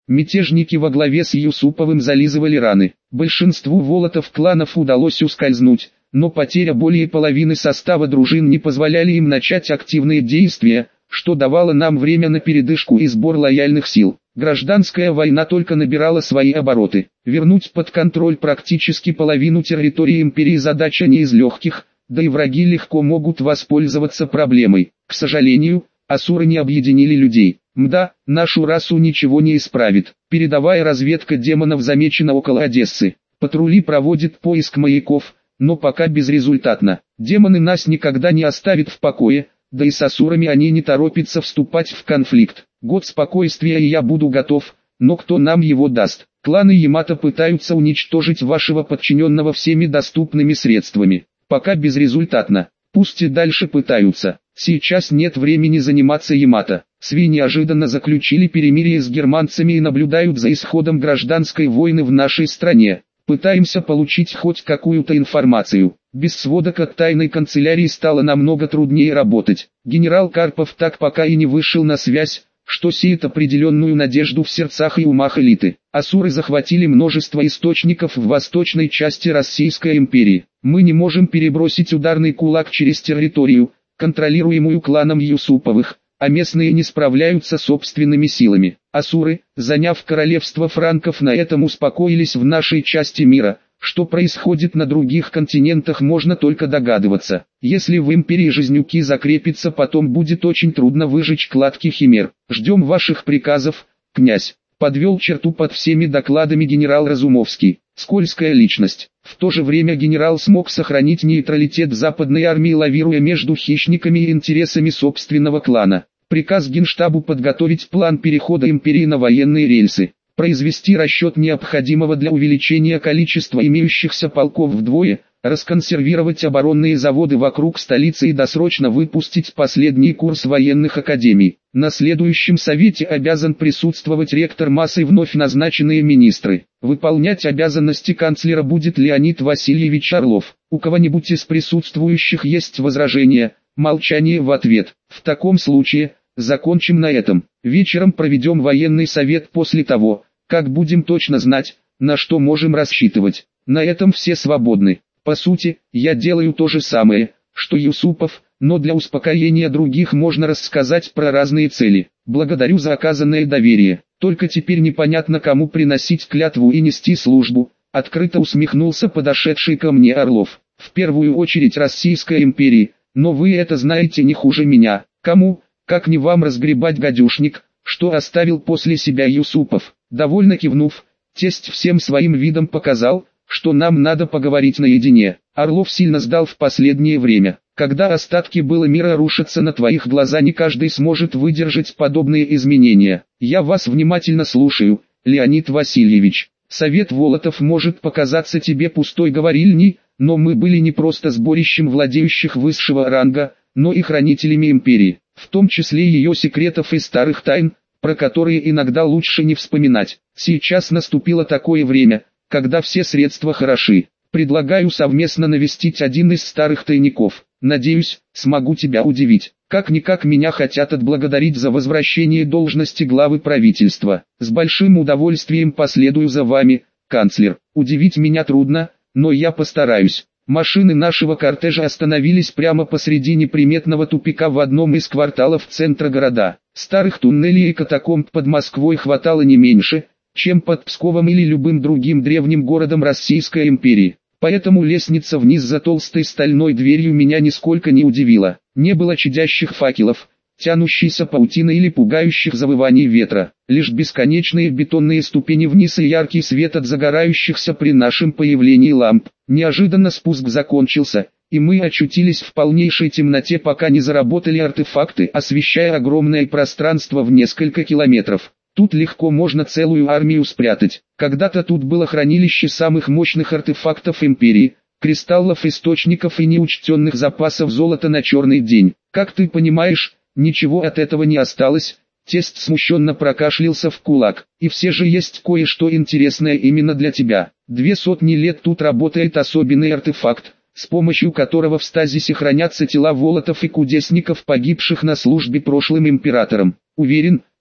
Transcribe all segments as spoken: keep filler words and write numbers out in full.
Мятежники во главе с Юсуповым зализывали раны. Большинству волотов-кланов удалось ускользнуть, но потеря более половины состава дружин не позволяли им начать активные действия, что давало нам время на передышку и сбор лояльных сил. Гражданская война только набирала свои обороты. Вернуть под контроль практически половину территории империи задача не из легких, да и враги легко могут воспользоваться проблемой. К сожалению, асуры не объединили людей. Мда, нашу расу ничего не исправит. Передовая разведка демонов замечена около Одессы. Патрули проводят поиск маяков, но пока безрезультатно. Демоны нас никогда не оставят в покое, да и с асурами они не торопятся вступать в конфликт. Год спокойствия и я буду готов, но кто нам его даст? Кланы Ямато пытаются уничтожить вашего подчиненного всеми доступными средствами. Пока безрезультатно. Пусть и дальше пытаются. Сейчас нет времени заниматься Ямато. Сви неожиданно заключили перемирие с германцами и наблюдают за исходом гражданской войны в нашей стране. Пытаемся получить хоть какую-то информацию. Без сводок от тайной канцелярии стало намного труднее работать. Генерал Карпов так пока и не вышел на связь, что сеет определенную надежду в сердцах и умах элиты. Асуры захватили множество источников в восточной части Российской империи. Мы не можем перебросить ударный кулак через территорию, контролируемую кланом Юсуповых, а местные не справляются собственными силами. Асуры, заняв королевство франков, на этом успокоились в нашей части мира. Что происходит на других континентах, можно только догадываться. Если в империи жизнюки закрепятся, потом будет очень трудно выжечь кладки химер. Ждем ваших приказов, князь. Подвел черту под всеми докладами генерал Разумовский. Скользкая личность. В то же время генерал смог сохранить нейтралитет западной армии, лавируя между хищниками и интересами собственного клана. Приказ Генштабу подготовить план перехода империи на военные рельсы. Произвести расчет необходимого для увеличения количества имеющихся полков вдвое, расконсервировать оборонные заводы вокруг столицы и досрочно выпустить последний курс военных академий. На следующем совете обязан присутствовать ректор МАС и вновь назначенные министры. Выполнять обязанности канцлера будет Леонид Васильевич Орлов. У кого-нибудь из присутствующих есть возражения? Молчание в ответ. В таком случае, закончим на этом. Вечером проведем военный совет после того, как будем точно знать, на что можем рассчитывать. На этом все свободны. По сути, я делаю то же самое, что Юсупов, но для успокоения других можно рассказать про разные цели. Благодарю за оказанное доверие. Только теперь непонятно, кому приносить клятву и нести службу. Открыто усмехнулся подошедший ко мне Орлов. В первую очередь Российской империи, но вы это знаете не хуже меня. Кому, как не вам, разгребать гадюшник, что оставил после себя Юсупов? Довольно кивнув, тесть всем своим видом показал, что нам надо поговорить наедине. Орлов сильно сдал в последнее время. Когда остатки было мира рушатся на твоих глазах, не каждый сможет выдержать подобные изменения. Я вас внимательно слушаю, Леонид Васильевич. Совет Волотов может показаться тебе пустой говорильней, но мы были не просто сборищем владеющих высшего ранга, но и хранителями империи, в том числе ее секретов и старых тайн, про которые иногда лучше не вспоминать. Сейчас наступило такое время, когда все средства хороши. Предлагаю совместно навестить один из старых тайников. Надеюсь, смогу тебя удивить. Как-никак меня хотят отблагодарить за возвращение должности главы правительства. С большим удовольствием последую за вами, канцлер. Удивить меня трудно, но я постараюсь. Машины нашего кортежа остановились прямо посреди неприметного тупика в одном из кварталов центра города. Старых туннелей и катакомб под Москвой хватало не меньше, чем под Псковом или любым другим древним городом Российской империи. Поэтому лестница вниз за толстой стальной дверью меня нисколько не удивила. Не было чадящих факелов, тянущейся паутины или пугающих завываний ветра. Лишь бесконечные бетонные ступени вниз и яркий свет от загорающихся при нашем появлении ламп. Неожиданно спуск закончился, и мы очутились в полнейшей темноте, пока не заработали артефакты, освещая огромное пространство в несколько километров. Тут легко можно целую армию спрятать. Когда-то тут было хранилище самых мощных артефактов империи, кристаллов, источников и неучтенных запасов золота на черный день. Как ты понимаешь, ничего от этого не осталось. Тесть смущенно прокашлялся в кулак. И все же есть кое-что интересное именно для тебя. Две сотни лет тут работает особенный артефакт, с помощью которого в стазисе хранятся тела волотов и кудесников, погибших на службе прошлым императором. Уверен,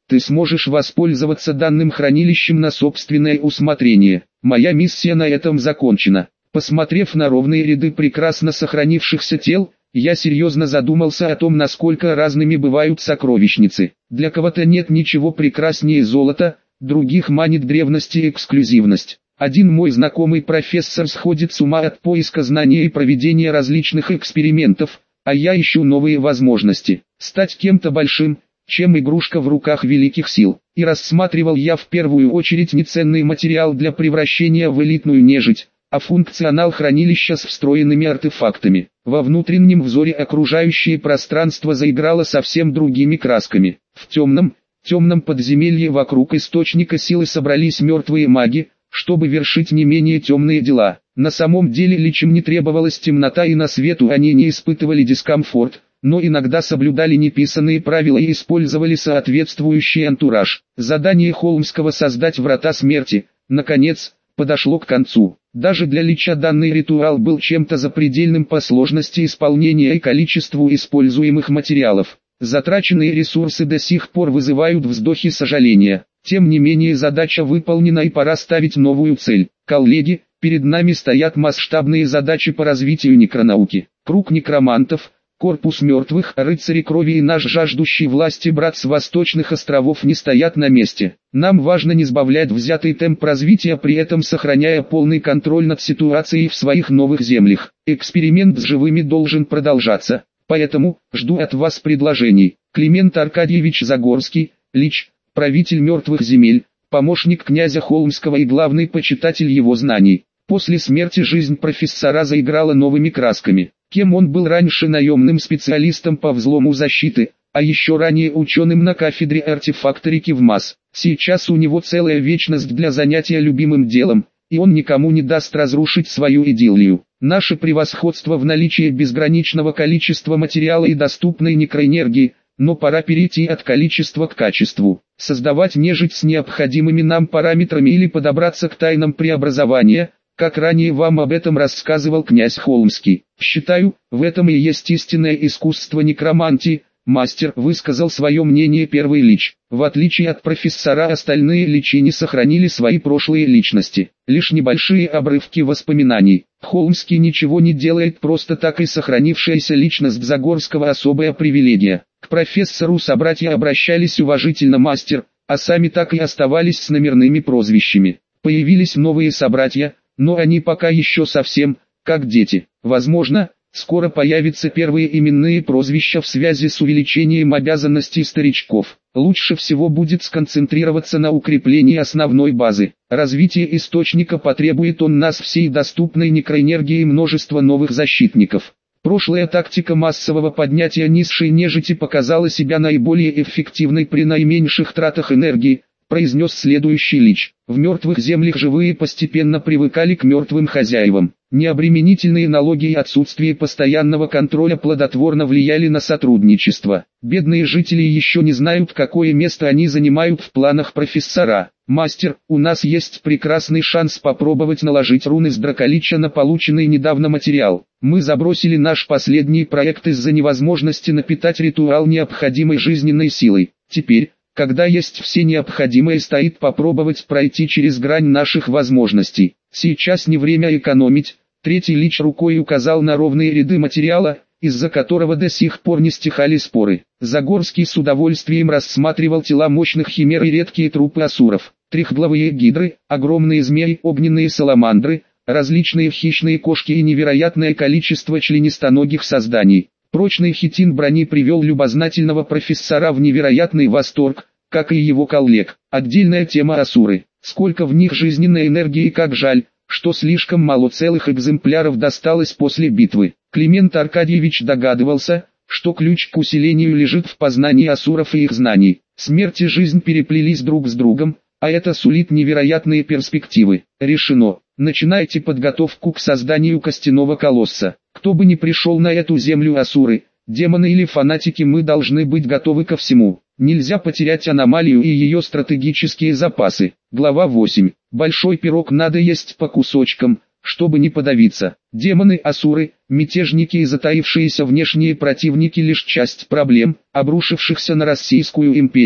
ты сможешь воспользоваться данным хранилищем на собственное усмотрение. Моя миссия на этом закончена. Посмотрев на ровные ряды прекрасно сохранившихся тел, я серьезно задумался о том, насколько разными бывают сокровищницы. Для кого-то нет ничего прекраснее золота, других манит древность и эксклюзивность. Один мой знакомый профессор сходит с ума от поиска знаний и проведения различных экспериментов, а я ищу новые возможности. Стать кем-то большим, чем игрушка в руках великих сил. И рассматривал я в первую очередь не ценный материал для превращения в элитную нежить, а функционал хранилища с встроенными артефактами. Во внутреннем взоре окружающее пространство заиграло совсем другими красками. В темном, темном подземелье вокруг источника силы собрались мертвые маги, чтобы вершить не менее темные дела. На самом деле личам не требовалась темнота, и на свету они не испытывали дискомфорт, но иногда соблюдали неписанные правила и использовали соответствующий антураж. Задание Холмского создать врата смерти, наконец, подошло к концу. Даже для лича данный ритуал был чем-то запредельным по сложности исполнения и количеству используемых материалов. Затраченные ресурсы до сих пор вызывают вздохи сожаления. Тем не менее задача выполнена, и пора ставить новую цель. Коллеги, перед нами стоят масштабные задачи по развитию некронауки. Круг некромантов, корпус мертвых, рыцари крови и наш жаждущий власти брат с восточных островов не стоят на месте. Нам важно не сбавлять взятый темп развития, при этом сохраняя полный контроль над ситуацией в своих новых землях. Эксперимент с живыми должен продолжаться, поэтому жду от вас предложений. Климент Аркадьевич Загорский, лич, правитель мертвых земель, помощник князя Холмского и главный почитатель его знаний. После смерти жизнь профессора заиграла новыми красками. Кем он был раньше? Наемным специалистом по взлому защиты, а еще ранее ученым на кафедре артефакторики в МАС. Сейчас у него целая вечность для занятия любимым делом, и он никому не даст разрушить свою идиллию. Наше превосходство в наличии безграничного количества материала и доступной некроэнергии, но пора перейти от количества к качеству. Создавать нежить с необходимыми нам параметрами или подобраться к тайнам преобразования, как ранее вам об этом рассказывал князь Холмский. Считаю, в этом и есть истинное искусство некромантии. Мастер, высказал свое мнение первый лич. В отличие от профессора, остальные личи не сохранили свои прошлые личности. Лишь небольшие обрывки воспоминаний. Холмский ничего не делает просто так, и сохранившаяся личность Загорского особая привилегия. К профессору собратья обращались уважительно мастер, а сами так и оставались с номерными прозвищами. Появились новые собратья, но они пока еще совсем, как дети. Возможно, скоро появятся первые именные прозвища в связи с увеличением обязанностей старичков. Лучше всего будет сконцентрироваться на укреплении основной базы. Развитие источника потребует он нас всей доступной некроэнергии и множества новых защитников. Прошлая тактика массового поднятия низшей нежити показала себя наиболее эффективной при наименьших тратах энергии, произнес следующий лич. В мертвых землях живые постепенно привыкали к мертвым хозяевам. Необременительные налоги и отсутствие постоянного контроля плодотворно влияли на сотрудничество. Бедные жители еще не знают, какое место они занимают в планах профессора. Мастер, у нас есть прекрасный шанс попробовать наложить руны с драколича на полученный недавно материал. Мы забросили наш последний проект из-за невозможности напитать ритуал необходимой жизненной силой. Теперь, когда есть все необходимое, стоит попробовать пройти через грань наших возможностей. Сейчас не время экономить. Третий лич рукой указал на ровные ряды материала, из-за которого до сих пор не стихали споры. Загорский с удовольствием рассматривал тела мощных химер и редкие трупы асуров. Трехглавые гидры, огромные змеи, огненные саламандры, различные хищные кошки и невероятное количество членистоногих созданий. Прочный хитин брони привел любознательного профессора в невероятный восторг, как и его коллег. Отдельная тема асуры. Сколько в них жизненной энергии, и как жаль, что слишком мало целых экземпляров досталось после битвы. Климент Аркадьевич догадывался, что ключ к усилению лежит в познании асуров и их знаний. Смерть и жизнь переплелись друг с другом, а это сулит невероятные перспективы. Решено. Начинайте подготовку к созданию костяного колосса. Кто бы ни пришел на эту землю, асуры, демоны или фанатики, мы должны быть готовы ко всему. Нельзя потерять аномалию и ее стратегические запасы. Глава восемь. Большой пирог надо есть по кусочкам, чтобы не подавиться. Демоны, асуры, мятежники и затаившиеся внешние противники — лишь часть проблем, обрушившихся на Российскую империю.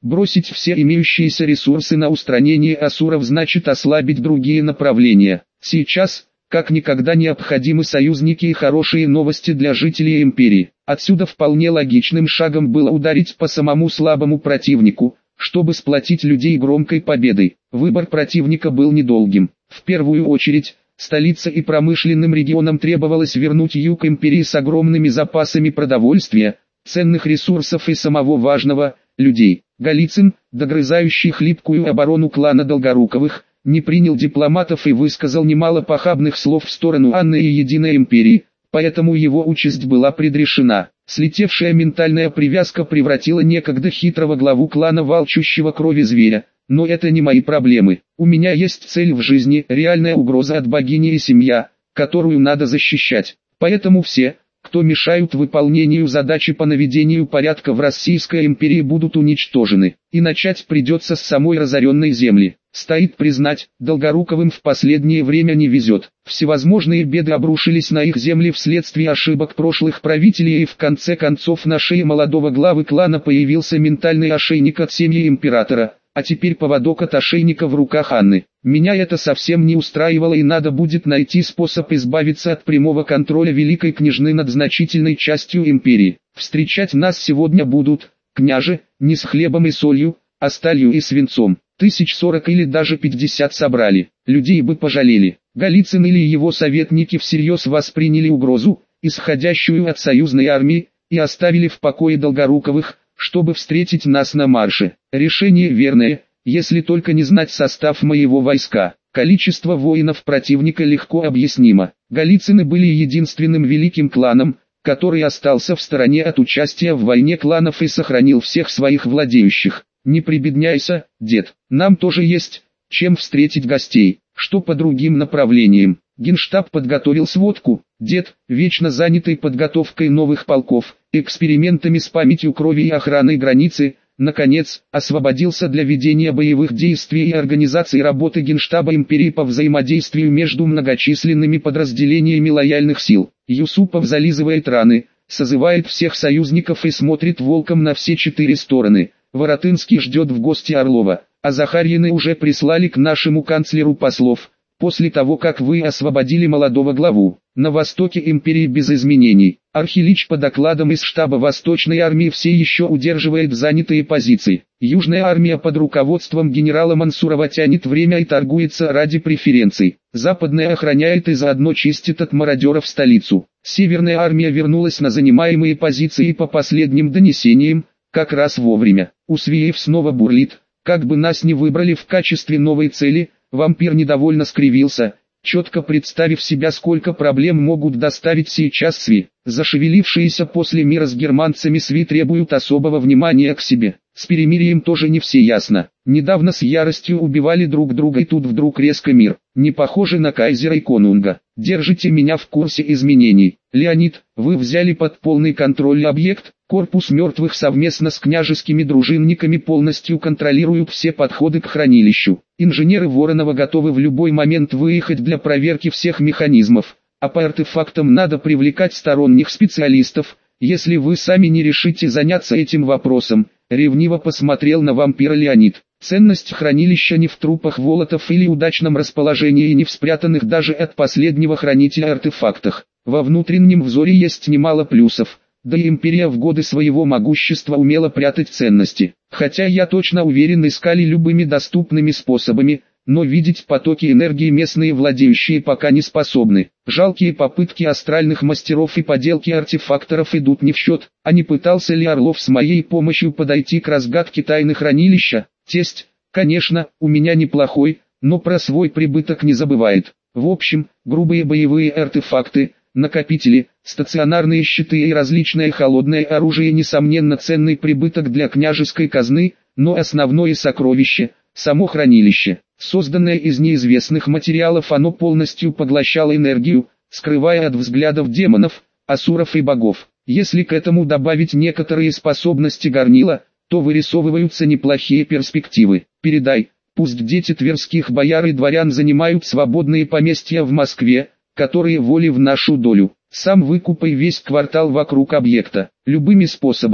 Бросить все имеющиеся ресурсы на устранение асуров значит ослабить другие направления. Сейчас, как никогда, необходимы союзники и хорошие новости для жителей империи. Отсюда вполне логичным шагом было ударить по самому слабому противнику, чтобы сплотить людей громкой победой. Выбор противника был недолгим. В первую очередь, столице и промышленным регионам требовалось вернуть юг империи с огромными запасами продовольствия, ценных ресурсов и самого важного – людей. Голицын, догрызающий хлипкую оборону клана Долгоруковых, не принял дипломатов и высказал немало похабных слов в сторону Анны и Единой империи, поэтому его участь была предрешена. Слетевшая ментальная привязка превратила некогда хитрого главу клана в алчущего крови зверя. Но это не мои проблемы. У меня есть цель в жизни, реальная угроза от богини и семья, которую надо защищать. Поэтому все, кто мешают выполнению задачи по наведению порядка в Российской империи, будут уничтожены. И начать придется с самой разоренной земли. Стоит признать, Долгоруковым в последнее время не везет. Всевозможные беды обрушились на их земли вследствие ошибок прошлых правителей, и в конце концов на шее молодого главы клана появился ментальный ошейник от семьи императора. А теперь поводок от ошейника в руках Анны. Меня это совсем не устраивало, и надо будет найти способ избавиться от прямого контроля великой княжны над значительной частью империи. Встречать нас сегодня будут, княже, не с хлебом и солью, а сталью и свинцом. Тысяч сорок или даже пятьдесят собрали. Людей бы пожалели. Голицын или его советники всерьез восприняли угрозу, исходящую от союзной армии, и оставили в покое Долгоруковых, чтобы встретить нас на марше. Решение верное, если только не знать состав моего войска. Количество воинов противника легко объяснимо. Голицыны были единственным великим кланом, который остался в стороне от участия в войне кланов и сохранил всех своих владеющих. Не прибедняйся, дед, нам тоже есть, чем встретить гостей. Что по другим направлениям? Генштаб подготовил сводку. Дед, вечно занятый подготовкой новых полков, экспериментами с памятью крови и охраной границы, наконец, освободился для ведения боевых действий и организации работы Генштаба империи по взаимодействию между многочисленными подразделениями лояльных сил. Юсупов зализывает раны, созывает всех союзников и смотрит волком на все четыре стороны. Воротынский ждет в гости Орлова, а Захарьины уже прислали к нашему канцлеру послов. После того, как вы освободили молодого главу, на востоке империи без изменений. Архилич по докладам из штаба Восточной армии все еще удерживает занятые позиции. Южная армия под руководством генерала Мансурова тянет время и торгуется ради преференций. Западная охраняет и заодно чистит от мародеров столицу. Северная армия вернулась на занимаемые позиции по последним донесениям, как раз вовремя. Усвиев снова бурлит, как бы нас не выбрали в качестве новой цели. Вампир недовольно скривился, четко представив себя, сколько проблем могут доставить сейчас СВИ. Зашевелившиеся после мира с германцами СВИ требуют особого внимания к себе. С перемирием тоже не все ясно. Недавно с яростью убивали друг друга, и тут вдруг резко мир. Не похоже на кайзера и конунга. Держите меня в курсе изменений. Леонид, вы взяли под полный контроль объект. Корпус мертвых совместно с княжескими дружинниками полностью контролируют все подходы к хранилищу. Инженеры Воронова готовы в любой момент выехать для проверки всех механизмов, а по артефактам надо привлекать сторонних специалистов, если вы сами не решите заняться этим вопросом. Ревниво посмотрел на вампира Леонид. Ценность хранилища не в трупах волотов или удачном расположении, и не в спрятанных даже от последнего хранителя артефактах. Во внутреннем взоре есть немало плюсов. Да и империя в годы своего могущества умела прятать ценности. Хотя я точно уверен, искали любыми доступными способами, но видеть потоки энергии местные владеющие пока не способны. Жалкие попытки астральных мастеров и поделки артефакторов идут не в счет. А не пытался ли Орлов с моей помощью подойти к разгадке тайны хранилища? Тесть, конечно, у меня неплохой, но про свой прибыток не забывает. В общем, грубые боевые артефакты, накопители, стационарные щиты и различное холодное оружие несомненно ценный прибыток для княжеской казны, но основное сокровище – само хранилище. Созданное из неизвестных материалов, оно полностью поглощало энергию, скрывая от взглядов демонов, асуров и богов. Если к этому добавить некоторые способности горнила, то вырисовываются неплохие перспективы. Передай, пусть дети тверских бояр и дворян занимают свободные поместья в Москве, которые воли в нашу долю. Сам выкупай весь квартал вокруг объекта, любыми способами.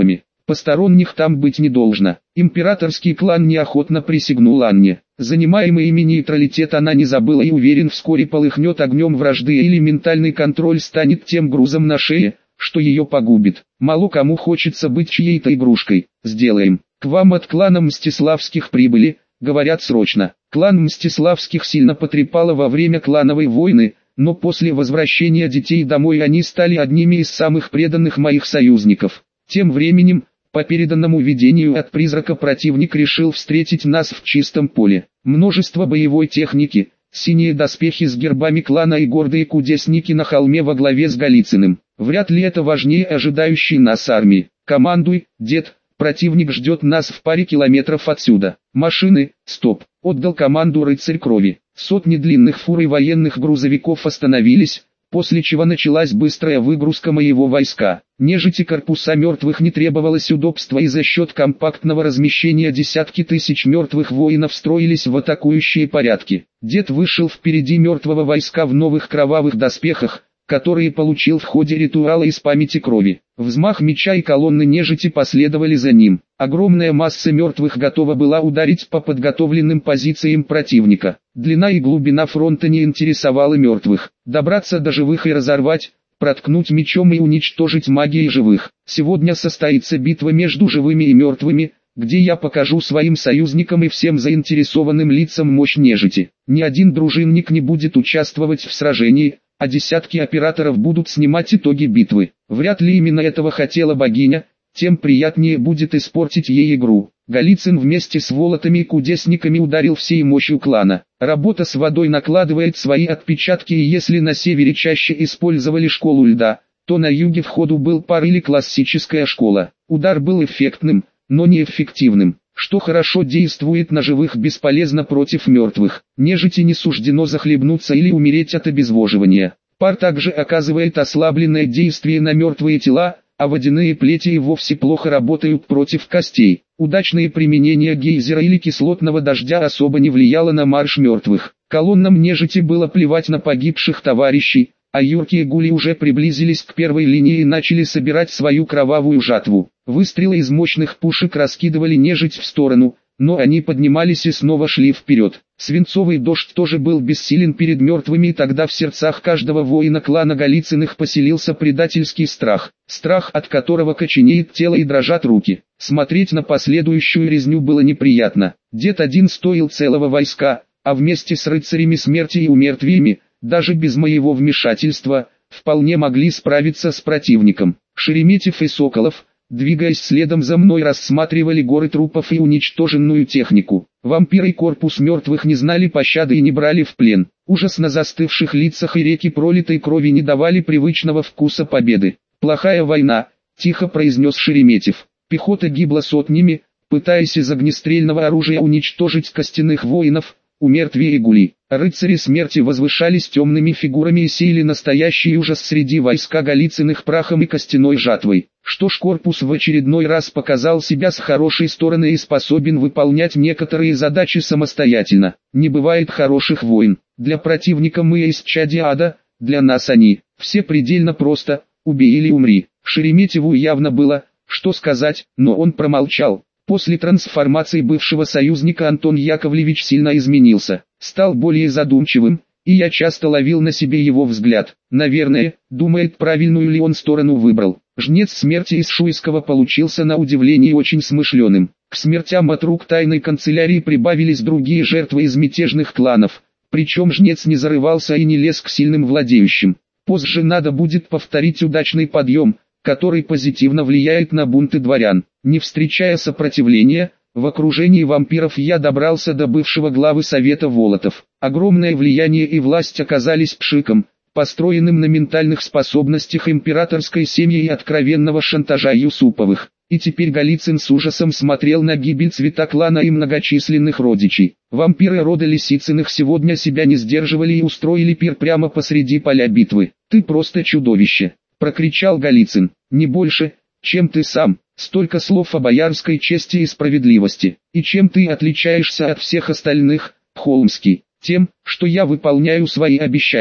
Посторонних там быть не должно. Императорский клан неохотно присягнул Анне. Занимаемый ими нейтралитет она не забыла и уверен, вскоре полыхнет огнем вражды или ментальный контроль станет тем грузом на шее, что ее погубит. Мало кому хочется быть чьей-то игрушкой. Сделаем. К вам от клана Мстиславских прибыли, говорят срочно. Клан Мстиславских сильно потрепало во время клановой войны, но после возвращения детей домой они стали одними из самых преданных моих союзников. Тем временем, по переданному видению от призрака, противник решил встретить нас в чистом поле. Множество боевой техники, синие доспехи с гербами клана и гордые кудесники на холме во главе с Голицыным. Вряд ли это важнее ожидающей нас армии. Командуй, дед, противник ждет нас в паре километров отсюда. Машины, стоп, отдал команду рыцарь крови. Сотни длинных фур и военных грузовиков остановились, после чего началась быстрая выгрузка моего войска. Нежити корпуса мертвых не требовалось удобства, и за счет компактного размещения десятки тысяч мертвых воинов строились в атакующие порядки. Дед вышел впереди мертвого войска в новых кровавых доспехах, которые получил в ходе ритуала из памяти крови. Взмах меча, и колонны нежити последовали за ним. Огромная масса мертвых готова была ударить по подготовленным позициям противника. Длина и глубина фронта не интересовала мертвых. Добраться до живых и разорвать, проткнуть мечом и уничтожить магией живых. Сегодня состоится битва между живыми и мертвыми, где я покажу своим союзникам и всем заинтересованным лицам мощь нежити. Ни один дружинник не будет участвовать в сражении, а десятки операторов будут снимать итоги битвы. Вряд ли именно этого хотела богиня, тем приятнее будет испортить ей игру. Голицын вместе с волотами и кудесниками ударил всей мощью клана. Работа с водой накладывает свои отпечатки, и если на севере чаще использовали школу льда, то на юге в ходу был пар или классическая школа. Удар был эффектным, но неэффективным. Что хорошо действует на живых, бесполезно против мертвых. Нежити не суждено захлебнуться или умереть от обезвоживания. Пар также оказывает ослабленное действие на мертвые тела, а водяные плети и вовсе плохо работают против костей. Удачное применение гейзера или кислотного дождя особо не влияло на марш мертвых. Колоннам нежити было плевать на погибших товарищей, а юркие гули уже приблизились к первой линии и начали собирать свою кровавую жатву. Выстрелы из мощных пушек раскидывали нежить в сторону, но они поднимались и снова шли вперед. Свинцовый дождь тоже был бессилен перед мертвыми, и тогда в сердцах каждого воина клана Голицыных поселился предательский страх, страх, от которого коченеет тело и дрожат руки. Смотреть на последующую резню было неприятно. Дед один стоил целого войска, а вместе с рыцарями смерти и умертвиями, даже без моего вмешательства, вполне могли справиться с противником. Шереметьев и Соколов, двигаясь следом за мной, рассматривали горы трупов и уничтоженную технику. Вампиры и корпус мертвых не знали пощады и не брали в плен. Ужас на застывших лицах и реки пролитой крови не давали привычного вкуса победы. «Плохая война», — тихо произнес Шереметьев. Пехота гибла сотнями, пытаясь из огнестрельного оружия уничтожить костяных воинов, умертвие гули. Рыцари смерти возвышались темными фигурами и сеяли настоящий ужас среди войска Голицыных прахом и костяной жатвой. Что ж, корпус в очередной раз показал себя с хорошей стороны и способен выполнять некоторые задачи самостоятельно. Не бывает хороших войн. Для противника мы из чади ада, для нас они. Все предельно просто: убей или умри. Шереметьеву явно было, что сказать, но он промолчал. После трансформации бывшего союзника Антон Яковлевич сильно изменился, стал более задумчивым, и я часто ловил на себе его взгляд. Наверное, думает, правильную ли он сторону выбрал. Жнец смерти из Шуйского получился на удивление очень смышленым. К смертям от рук тайной канцелярии прибавились другие жертвы из мятежных кланов, причем жнец не зарывался и не лез к сильным владеющим. Позже надо будет повторить удачный подъем, который позитивно влияет на бунты дворян. Не встречая сопротивления, в окружении вампиров я добрался до бывшего главы Совета Волотов. Огромное влияние и власть оказались пшиком, построенным на ментальных способностях императорской семьи и откровенного шантажа Юсуповых. И теперь Голицын с ужасом смотрел на гибель цвета клана и многочисленных родичей. Вампиры рода Лисицыных сегодня себя не сдерживали и устроили пир прямо посреди поля битвы. «Ты просто чудовище!» — прокричал Голицын. «Не больше, чем ты сам». Столько слов о боярской чести и справедливости. И чем ты отличаешься от всех остальных, Холмский? Тем, что я выполняю свои обещания.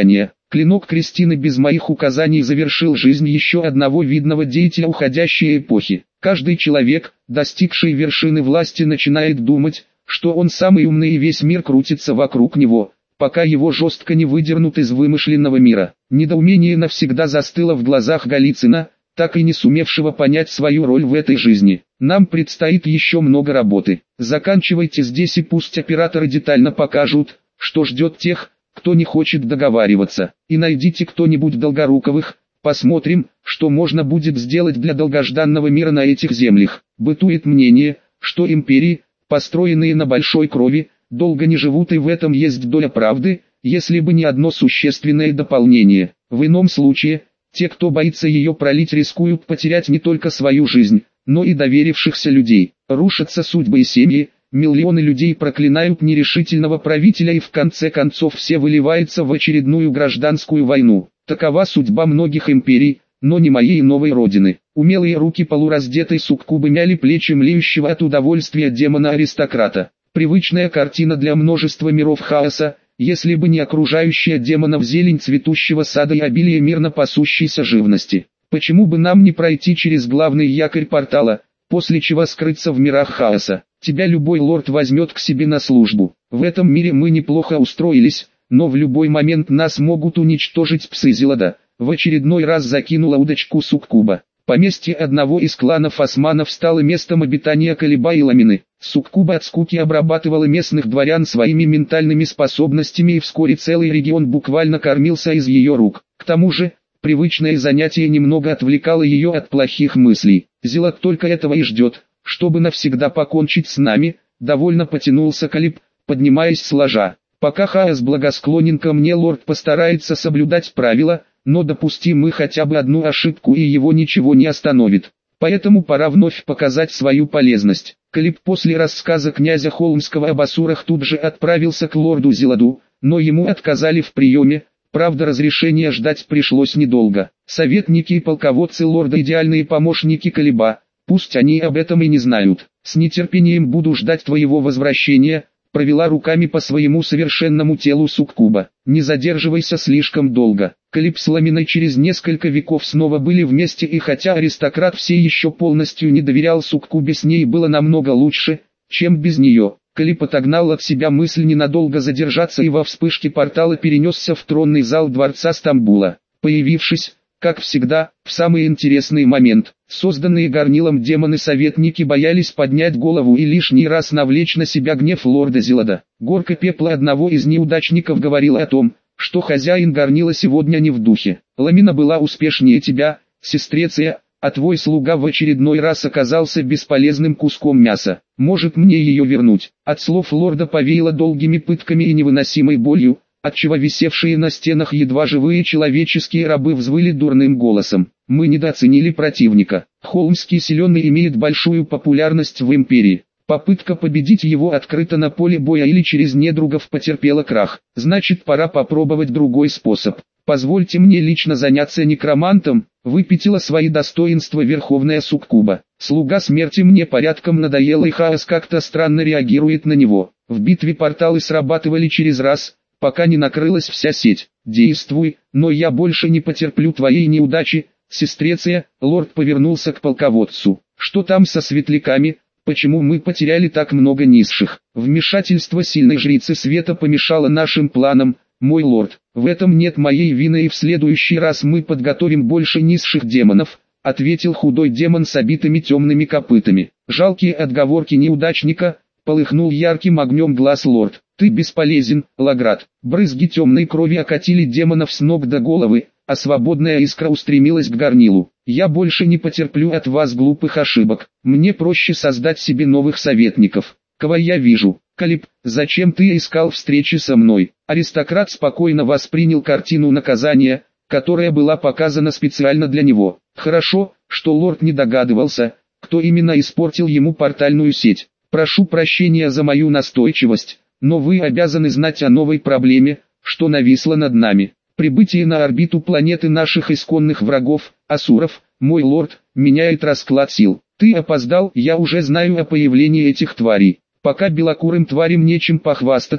Клинок Кристины без моих указаний завершил жизнь еще одного видного деятеля уходящей эпохи. Каждый человек, достигший вершины власти, начинает думать, что он самый умный и весь мир крутится вокруг него, пока его жестко не выдернут из вымышленного мира. Недоумение навсегда застыло в глазах Голицына, так и не сумевшего понять свою роль в этой жизни. Нам предстоит еще много работы. Заканчивайте здесь и пусть операторы детально покажут, что ждет тех, кто не хочет договариваться. И найдите кто-нибудь Долгоруковых, посмотрим, что можно будет сделать для долгожданного мира на этих землях. Бытует мнение, что империи, построенные на большой крови, долго не живут, и в этом есть доля правды, если бы не одно существенное дополнение. В ином случае, те, кто боится ее пролить, рискуют потерять не только свою жизнь, но и доверившихся людей. Рушатся судьбы и семьи, миллионы людей проклинают нерешительного правителя, и в конце концов все выливается в очередную гражданскую войну. Такова судьба многих империй, но не моей новой родины. Умелые руки полураздетой суккубы мяли плечи млеющего от удовольствия демона-аристократа. Привычная картина для множества миров хаоса, если бы не окружающая демонов зелень цветущего сада и обилие мирно пасущейся живности. Почему бы нам не пройти через главный якорь портала, после чего скрыться в мирах хаоса? Тебя любой лорд возьмет к себе на службу. В этом мире мы неплохо устроились, но в любой момент нас могут уничтожить псы Зелода. В очередной раз закинула удочку суккуба. Поместье одного из кланов османов стало местом обитания Калиба и Ламины. Суккуба от скуки обрабатывала местных дворян своими ментальными способностями, и вскоре целый регион буквально кормился из ее рук. К тому же, привычное занятие немного отвлекало ее от плохих мыслей. Зелот только этого и ждет, чтобы навсегда покончить с нами. Довольно потянулся Калиб, поднимаясь с ложа. Пока хаос благосклонен ко мне, лорд постарается соблюдать правила, но допустим мы хотя бы одну ошибку, и его ничего не остановит. Поэтому пора вновь показать свою полезность. Калиб после рассказа князя Холмского об асурах тут же отправился к лорду Зелоду, но ему отказали в приеме. Правда, разрешения ждать пришлось недолго. Советники и полководцы лорда — идеальные помощники Калиба, пусть они об этом и не знают. С нетерпением буду ждать твоего возвращения. Провела руками по своему совершенному телу суккуба. Не задерживайся слишком долго. Калиб с Ламиной через несколько веков снова были вместе, и хотя аристократ все еще полностью не доверял суккубе, с ней было намного лучше, чем без нее. Калиб отогнал от себя мысль ненадолго задержаться и во вспышке портала перенесся в тронный зал дворца Стамбула. Появившись, как всегда, в самый интересный момент, созданные горнилом демоны-советники боялись поднять голову и лишний раз навлечь на себя гнев лорда Зелода. Горка пепла одного из неудачников говорила о том, что хозяин горнила сегодня не в духе. Ламина была успешнее тебя, сестреция, а твой слуга в очередной раз оказался бесполезным куском мяса. Может мне ее вернуть? От слов лорда повеяло долгими пытками и невыносимой болью, отчего висевшие на стенах едва живые человеческие рабы взвыли дурным голосом. Мы недооценили противника. Холмский силен и имеет большую популярность в империи. Попытка победить его открыто на поле боя или через недругов потерпела крах. Значит, пора попробовать другой способ. Позвольте мне лично заняться некромантом, выпятила свои достоинства верховная суккуба. Слуга смерти мне порядком надоело, и хаос как-то странно реагирует на него. В битве порталы срабатывали через раз, пока не накрылась вся сеть. Действуй, но я больше не потерплю твоей неудачи, сестреция. Лорд повернулся к полководцу. Что там со светляками? Почему мы потеряли так много низших? Вмешательство сильной жрицы света помешало нашим планам, мой лорд. В этом нет моей вины, и в следующий раз мы подготовим больше низших демонов, ответил худой демон с обитыми темными копытами. Жалкие отговорки неудачника, полыхнул ярким огнем глаз лорд. Ты бесполезен, Лаград. Брызги темной крови окатили демонов с ног до головы, а свободная искра устремилась к горнилу. Я больше не потерплю от вас глупых ошибок. Мне проще создать себе новых советников. Кого я вижу? Калиб, зачем ты искал встречи со мной? Аристократ спокойно воспринял картину наказания, которая была показана специально для него. Хорошо, что лорд не догадывался, кто именно испортил ему портальную сеть. Прошу прощения за мою настойчивость, но вы обязаны знать о новой проблеме, что нависла над нами. Прибытие на орбиту планеты наших исконных врагов, асуров, мой лорд, меняет расклад сил. Ты опоздал, я уже знаю о появлении этих тварей. Пока белокурым тварям нечем похвастаться,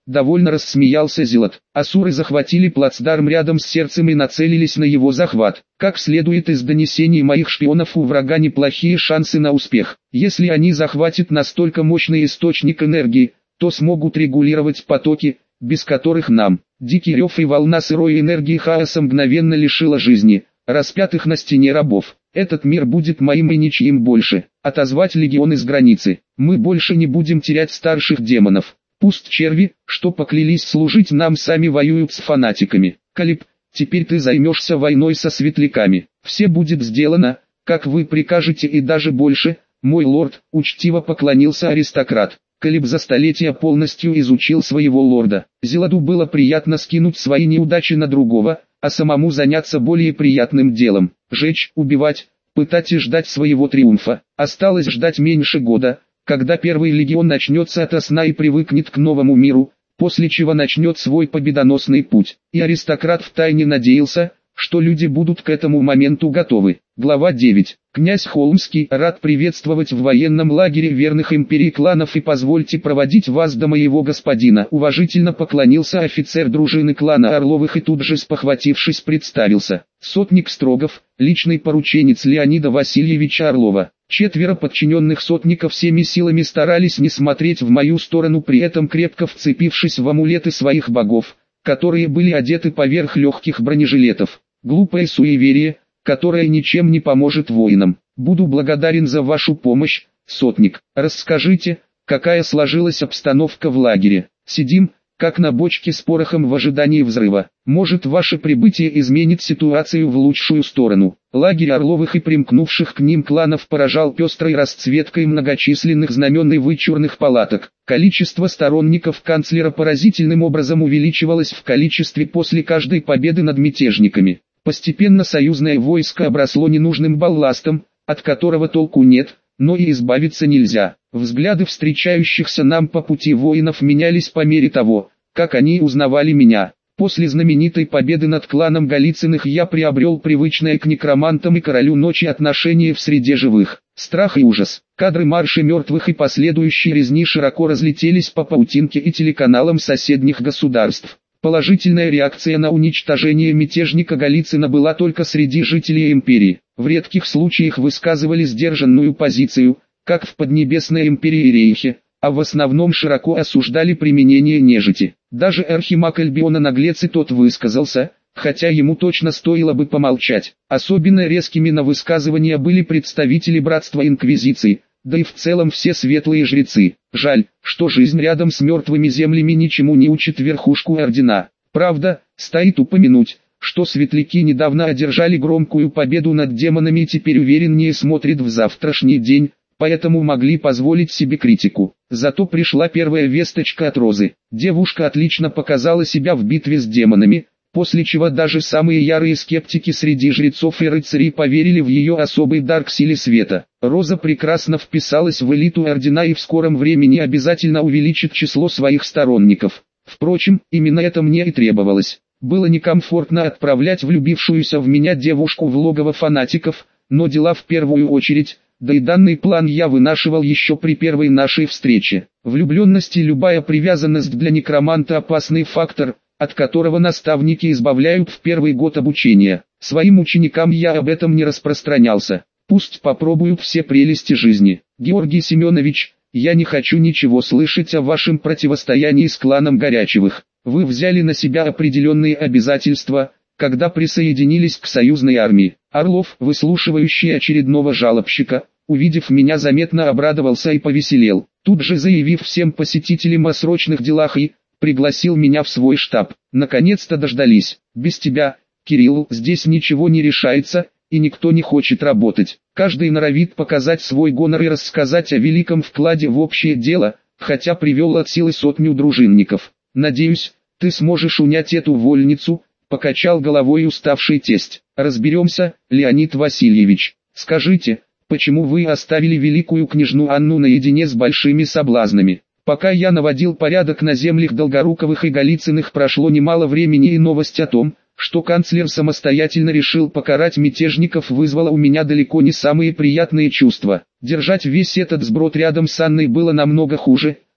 довольно рассмеялся Зелот. Асуры захватили плацдарм рядом с сердцем и нацелились на его захват. Как следует из донесений моих шпионов, у врага неплохие шансы на успех. Если они захватят настолько мощный источник энергии, то смогут регулировать потоки, без которых нам, дикий рев и волна сырой энергии хаоса мгновенно лишила жизни, распятых на стене рабов. Этот мир будет моим и ничьим больше. Отозвать легион из границы. Мы больше не будем терять старших демонов. Пусть черви, что поклялись служить нам, сами воюют с фанатиками. Калиб, теперь ты займешься войной со светляками. Все будет сделано, как вы прикажете, и даже больше, мой лорд, учтиво поклонился аристократ. Калиб за столетия полностью изучил своего лорда. Зелоду было приятно скинуть свои неудачи на другого, а самому заняться более приятным делом. Жечь, убивать, пытать и ждать своего триумфа. Осталось ждать меньше года, когда первый легион начнется ото сна и привыкнет к новому миру, после чего начнет свой победоносный путь. И аристократ втайне надеялся, что люди будут к этому моменту готовы. Глава девять. Князь Холмский, рад приветствовать в военном лагере верных империи кланов и позвольте проводить вас до моего господина. Уважительно поклонился офицер дружины клана Орловых и тут же, спохватившись, представился. Сотник Строгов, личный порученец Леонида Васильевича Орлова. Четверо подчиненных сотников всеми силами старались не смотреть в мою сторону, при этом крепко вцепившись в амулеты своих богов, которые были одеты поверх легких бронежилетов. Глупое суеверие, которое ничем не поможет воинам. Буду благодарен за вашу помощь, сотник. Расскажите, какая сложилась обстановка в лагере. Сидим, как на бочке с порохом в ожидании взрыва. Может, ваше прибытие изменит ситуацию в лучшую сторону. Лагерь Орловых и примкнувших к ним кланов поражал пестрой расцветкой многочисленных знамен и вычурных палаток. Количество сторонников канцлера поразительным образом увеличивалось в количестве после каждой победы над мятежниками. Постепенно союзное войско обросло ненужным балластом, от которого толку нет, но и избавиться нельзя. Взгляды встречающихся нам по пути воинов менялись по мере того, как они узнавали меня. После знаменитой победы над кланом Голицыных я приобрел привычное к некромантам и королю ночи отношение в среде живых. Страх и ужас, кадры марша мертвых и последующие резни широко разлетелись по паутинке и телеканалам соседних государств. Положительная реакция на уничтожение мятежника Голицына была только среди жителей империи. В редких случаях высказывали сдержанную позицию, как в Поднебесной империи и Рейхе, а в основном широко осуждали применение нежити. Даже архимаг Альбиона наглец и тот высказался, хотя ему точно стоило бы помолчать. Особенно резкими на высказывания были представители Братства Инквизиции, да и в целом все светлые жрецы. Жаль, что жизнь рядом с мертвыми землями ничему не учит верхушку ордена. Правда, стоит упомянуть, что светляки недавно одержали громкую победу над демонами и теперь увереннее смотрят в завтрашний день, поэтому могли позволить себе критику. Зато пришла первая весточка от Розы. Девушка отлично показала себя в битве с демонами, после чего даже самые ярые скептики среди жрецов и рыцарей поверили в ее особый дар к силе света. Роза прекрасно вписалась в элиту ордена и в скором времени обязательно увеличит число своих сторонников. Впрочем, именно это мне и требовалось. Было некомфортно отправлять влюбившуюся в меня девушку в логово фанатиков, но дела в первую очередь, да и данный план я вынашивал еще при первой нашей встрече. Влюбленность и любая привязанность для некроманта опасный фактор, от которого наставники избавляют в первый год обучения. Своим ученикам я об этом не распространялся. Пусть попробуют все прелести жизни. Георгий Семенович, я не хочу ничего слышать о вашем противостоянии с кланом Горячевых. Вы взяли на себя определенные обязательства, когда присоединились к союзной армии. Орлов, выслушивающий очередного жалобщика, увидев меня, заметно обрадовался и повеселел, тут же заявив всем посетителям о срочных делах и пригласил меня в свой штаб. Наконец-то дождались. Без тебя, Кирилл, здесь ничего не решается, и никто не хочет работать. Каждый норовит показать свой гонор и рассказать о великом вкладе в общее дело, хотя привел от силы сотню дружинников. Надеюсь, ты сможешь унять эту вольницу, покачал головой уставший тесть. Разберемся, Леонид Васильевич. Скажите, почему вы оставили великую княжну Анну наедине с большими соблазнами? Пока я наводил порядок на землях Долгоруковых и Голицыных, прошло немало времени, и новость о том, что канцлер самостоятельно решил покарать мятежников, вызвала у меня далеко не самые приятные чувства. Держать весь этот сброд рядом с Анной было намного хуже,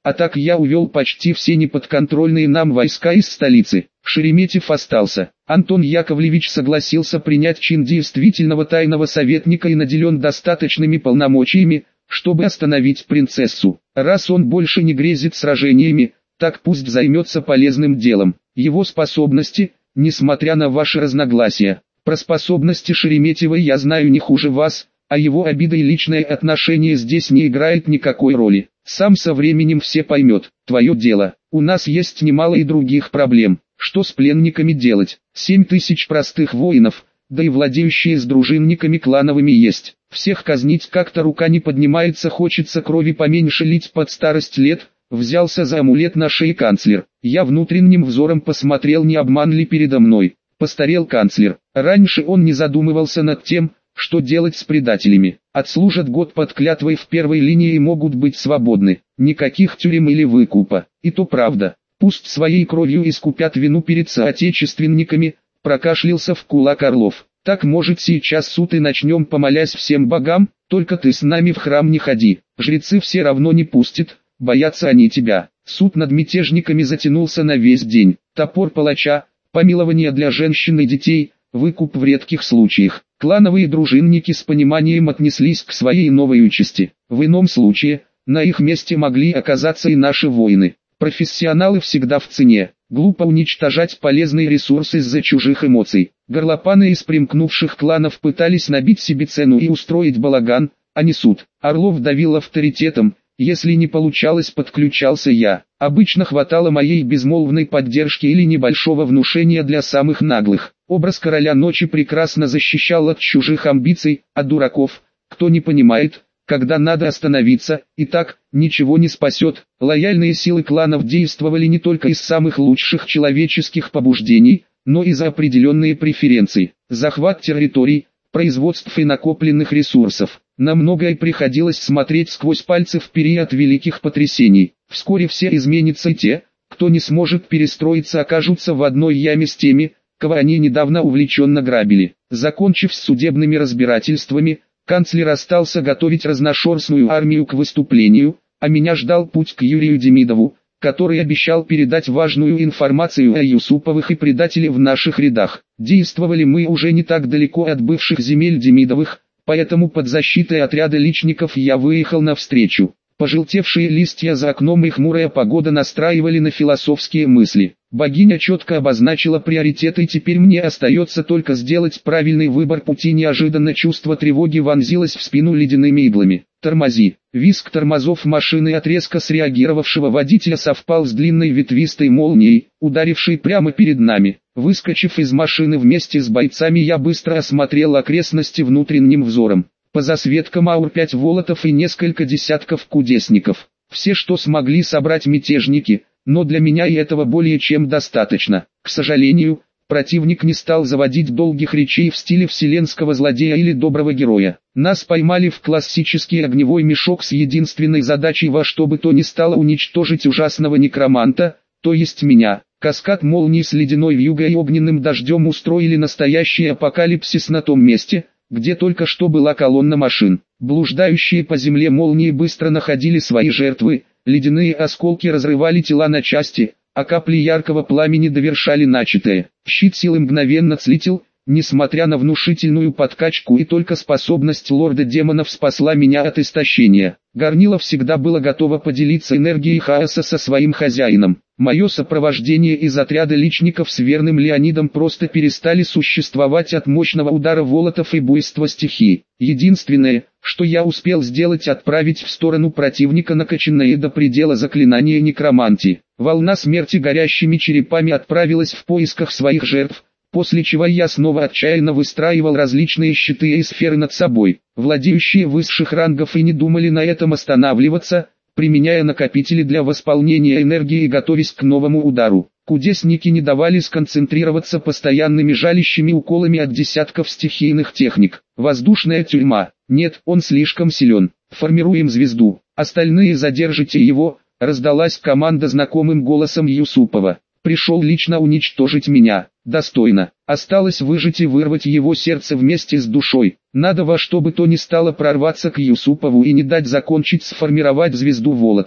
а так я увел почти все неподконтрольные нам войска из столицы. Шереметьев остался. Антон Яковлевич согласился принять чин действительного тайного советника и наделен достаточными полномочиями, чтобы остановить принцессу. Раз он больше не грезит сражениями, так пусть займется полезным делом. Его способности, несмотря на ваши разногласия, про способности Шереметьева я знаю не хуже вас, а его обида и личное отношение здесь не играет никакой роли. Сам со временем все поймет. Твое дело. У нас есть немало и других проблем. Что с пленниками делать? Семь тысяч простых воинов, да и владеющие с дружинниками клановыми есть. Всех казнить как-то рука не поднимается, хочется крови поменьше лить под старость лет. Взялся за амулет на шее канцлер. Я внутренним взором посмотрел, не обман ли передо мной. Постарел канцлер. Раньше он не задумывался над тем, что делать с предателями. Отслужат год под клятвой в первой линии и могут быть свободны. Никаких тюрем или выкупа. И то правда. Пусть своей кровью искупят вину перед соотечественниками, прокашлялся в кулак Орлов. Так может сейчас суд и начнем, помолясь всем богам, только ты с нами в храм не ходи. Жрецы все равно не пустят, боятся они тебя. Суд над мятежниками затянулся на весь день. Топор палача, помилование для женщин и детей, выкуп в редких случаях. Клановые дружинники с пониманием отнеслись к своей новой участи. В ином случае, на их месте могли оказаться и наши воины. Профессионалы всегда в цене. Глупо уничтожать полезные ресурсы из-за чужих эмоций. Горлопаны из примкнувших кланов пытались набить себе цену и устроить балаган, а не суд. Орлов давил авторитетом, если не получалось, подключался я. Обычно хватало моей безмолвной поддержки или небольшого внушения для самых наглых. Образ короля ночи прекрасно защищал от чужих амбиций, от дураков, кто не понимает, когда надо остановиться, и так, ничего не спасет. Лояльные силы кланов действовали не только из самых лучших человеческих побуждений, но и за определенные преференции. Захват территорий, производств и накопленных ресурсов. На многое приходилось смотреть сквозь пальцы в период великих потрясений. Вскоре все изменится, и те, кто не сможет перестроиться, окажутся в одной яме с теми, кого они недавно увлеченно грабили. Закончив с судебными разбирательствами, канцлер остался готовить разношерстную армию к выступлению, а меня ждал путь к Юрию Демидову, который обещал передать важную информацию о Юсуповых и предателе в наших рядах. Действовали мы уже не так далеко от бывших земель Демидовых, поэтому под защитой отряда личников я выехал навстречу. Пожелтевшие листья за окном и хмурая погода настраивали на философские мысли. Богиня четко обозначила приоритеты, и теперь мне остается только сделать правильный выбор пути. Неожиданно чувство тревоги вонзилось в спину ледяными иглами. «Тормози!» Визг тормозов машины от резко среагировавшего водителя совпал с длинной ветвистой молнией, ударившей прямо перед нами. Выскочив из машины вместе с бойцами, я быстро осмотрел окрестности внутренним взором. По засветкам АУР пять волотов и несколько десятков кудесников. Все, что смогли собрать мятежники, но для меня и этого более чем достаточно. К сожалению, противник не стал заводить долгих речей в стиле вселенского злодея или доброго героя. Нас поймали в классический огневой мешок с единственной задачей во что бы то ни стало уничтожить ужасного некроманта, то есть меня. Каскад молний с ледяной вьюгой и огненным дождем устроили настоящий апокалипсис на том месте, где только что была колонна машин. Блуждающие по земле молнии быстро находили свои жертвы, ледяные осколки разрывали тела на части, а капли яркого пламени довершали начатое. Щит силы мгновенно слетел, несмотря на внушительную подкачку, и только способность лорда демонов спасла меня от истощения. Горнило всегда было готово поделиться энергией хаоса со своим хозяином. Мое сопровождение из отряда личников с верным Леонидом просто перестали существовать от мощного удара волотов и буйства стихии. Единственное, что я успел сделать, отправить в сторону противника накачанное до предела заклинание некромантии. Волна смерти горящими черепами отправилась в поисках своих жертв, после чего я снова отчаянно выстраивал различные щиты и сферы над собой. Владеющие высших рангов и не думали на этом останавливаться, применяя накопители для восполнения энергии и готовясь к новому удару. Кудесники не давали сконцентрироваться постоянными жалящими уколами от десятков стихийных техник. Воздушная тюрьма. Нет, он слишком силен. Формируем звезду. Остальные задержите его, раздалась команда знакомым голосом Юсупова. Пришел лично уничтожить меня. Достойно. Осталось выжить и вырвать его сердце вместе с душой. Надо во что бы то ни стало прорваться к Юсупову и не дать закончить сформировать звезду волотов.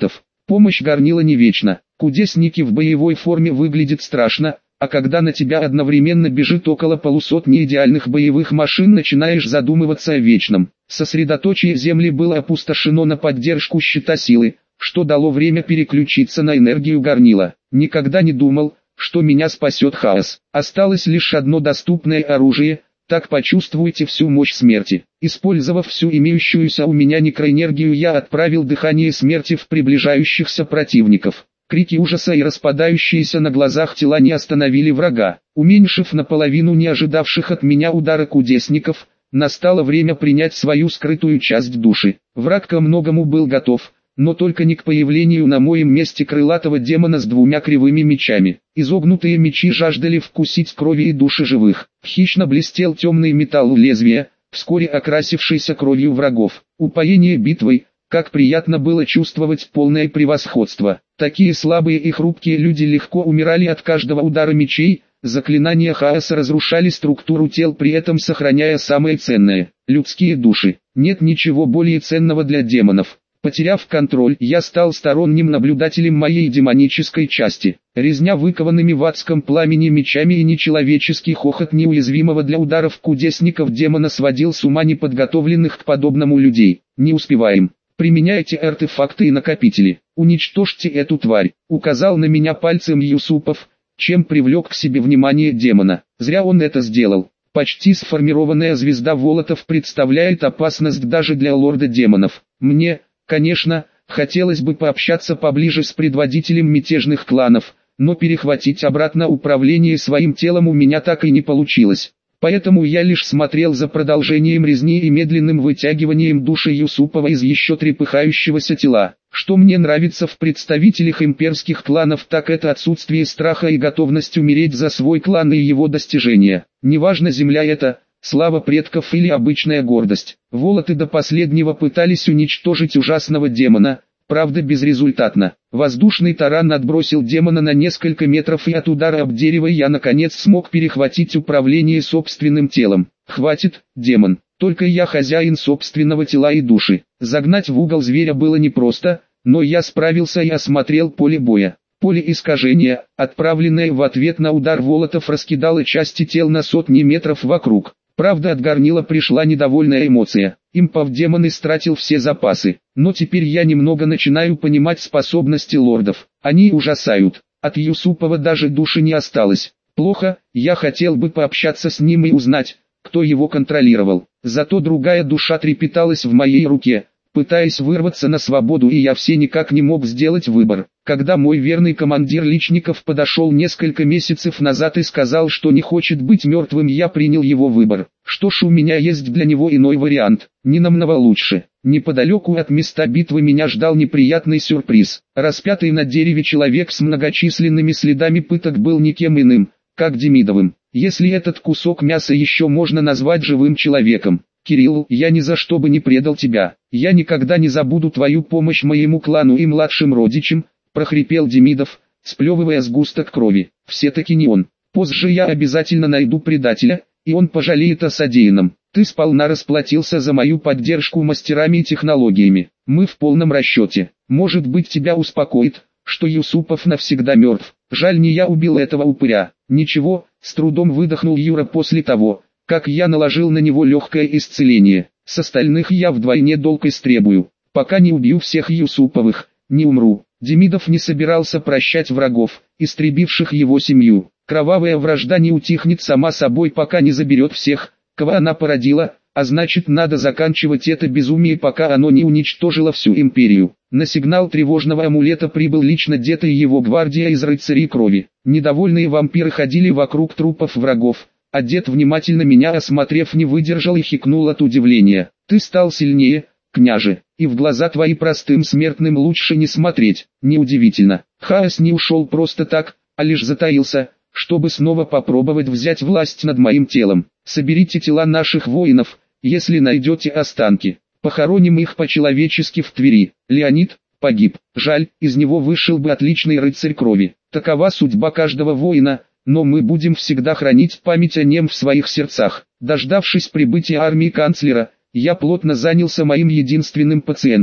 Помощь горнила не вечна. Кудесники в боевой форме выглядят страшно, а когда на тебя одновременно бежит около полусотни идеальных боевых машин, начинаешь задумываться о вечном. Сосредоточие Земли было опустошено на поддержку щита силы, что дало время переключиться на энергию горнила. Никогда не думал, что меня спасет хаос. Осталось лишь одно доступное оружие, так почувствуйте всю мощь смерти. Использовав всю имеющуюся у меня некроэнергию, я отправил дыхание смерти в приближающихся противников. Крики ужаса и распадающиеся на глазах тела не остановили врага. Уменьшив наполовину не ожидавших от меня удара кудесников, настало время принять свою скрытую часть души. Враг ко многому был готов, но только не к появлению на моем месте крылатого демона с двумя кривыми мечами. Изогнутые мечи жаждали вкусить крови и души живых. Хищно блестел темный металл лезвия, вскоре окрасившийся кровью врагов. Упоение битвой, как приятно было чувствовать полное превосходство. Такие слабые и хрупкие люди легко умирали от каждого удара мечей, заклинания хаоса разрушали структуру тел, при этом сохраняя самое ценное – людские души. Нет ничего более ценного для демонов. Потеряв контроль, я стал сторонним наблюдателем моей демонической части. Резня выкованными в адском пламени мечами и нечеловеческий хохот неуязвимого для ударов кудесников демона сводил с ума неподготовленных к подобному людей. Не успеваем. Применяйте артефакты и накопители. Уничтожьте эту тварь. Указал на меня пальцем Юсупов, чем привлек к себе внимание демона. Зря он это сделал. Почти сформированная звезда Волотов представляет опасность даже для лорда демонов. Мне, конечно, хотелось бы пообщаться поближе с предводителем мятежных кланов, но перехватить обратно управление своим телом у меня так и не получилось. Поэтому я лишь смотрел за продолжением резни и медленным вытягиванием души Юсупова из еще трепыхающегося тела. Что мне нравится в представителях имперских кланов, так это отсутствие страха и готовность умереть за свой клан и его достижения. Неважно, земля это, слава предков или обычная гордость. Волоты до последнего пытались уничтожить ужасного демона, правда безрезультатно. Воздушный таран отбросил демона на несколько метров, и от удара об дерево я наконец смог перехватить управление собственным телом. Хватит, демон, только я хозяин собственного тела и души. Загнать в угол зверя было непросто, но я справился и осмотрел поле боя. Поле искажения, отправленное в ответ на удар Волотов, раскидало части тел на сотни метров вокруг. Правда, от горнила пришла недовольная эмоция. Импов демон истратил все запасы. Но теперь я немного начинаю понимать способности лордов. Они ужасают. От Юсупова даже души не осталось. Плохо, я хотел бы пообщаться с ним и узнать, кто его контролировал. Зато другая душа трепеталась в моей руке, пытаясь вырваться на свободу, и я все никак не мог сделать выбор. Когда мой верный командир Личников подошел несколько месяцев назад и сказал, что не хочет быть мертвым, я принял его выбор. Что ж, у меня есть для него иной вариант, не намного лучше. Неподалеку от места битвы меня ждал неприятный сюрприз. Распятый на дереве человек с многочисленными следами пыток был никем иным, как Демидовым. Если этот кусок мяса еще можно назвать живым человеком. Кирилл, я ни за что бы не предал тебя. Я никогда не забуду твою помощь моему клану и младшим родичам, прохрипел Демидов, сплевывая сгусток крови. Все-таки не он. Позже я обязательно найду предателя, и он пожалеет о содеянном. Ты сполна расплатился за мою поддержку мастерами и технологиями. Мы в полном расчете. Может быть, тебя успокоит, что Юсупов навсегда мертв. Жаль, не я убил этого упыря. Ничего, с трудом выдохнул Юра после того, как я наложил на него легкое исцеление. С остальных я вдвойне долг истребую. Пока не убью всех Юсуповых, не умру. Демидов не собирался прощать врагов, истребивших его семью. Кровавая вражда не утихнет сама собой, пока не заберет всех, кого она породила, а значит, надо заканчивать это безумие, пока оно не уничтожило всю империю. На сигнал тревожного амулета прибыл лично дед и его гвардия из рыцарей крови. Недовольные вампиры ходили вокруг трупов врагов, а дед, внимательно меня осмотрев, не выдержал и хикнул от удивления. «Ты стал сильнее, княже, и в глаза твои простым смертным лучше не смотреть». Неудивительно, хаос не ушел просто так, а лишь затаился, чтобы снова попробовать взять власть над моим телом. Соберите тела наших воинов, если найдете останки. Похороним их по-человечески в Твери. Леонид погиб. Жаль, из него вышел бы отличный рыцарь крови. Такова судьба каждого воина, но мы будем всегда хранить память о нем в своих сердцах. Дождавшись прибытия армии канцлера, я плотно занялся моим единственным пациентом.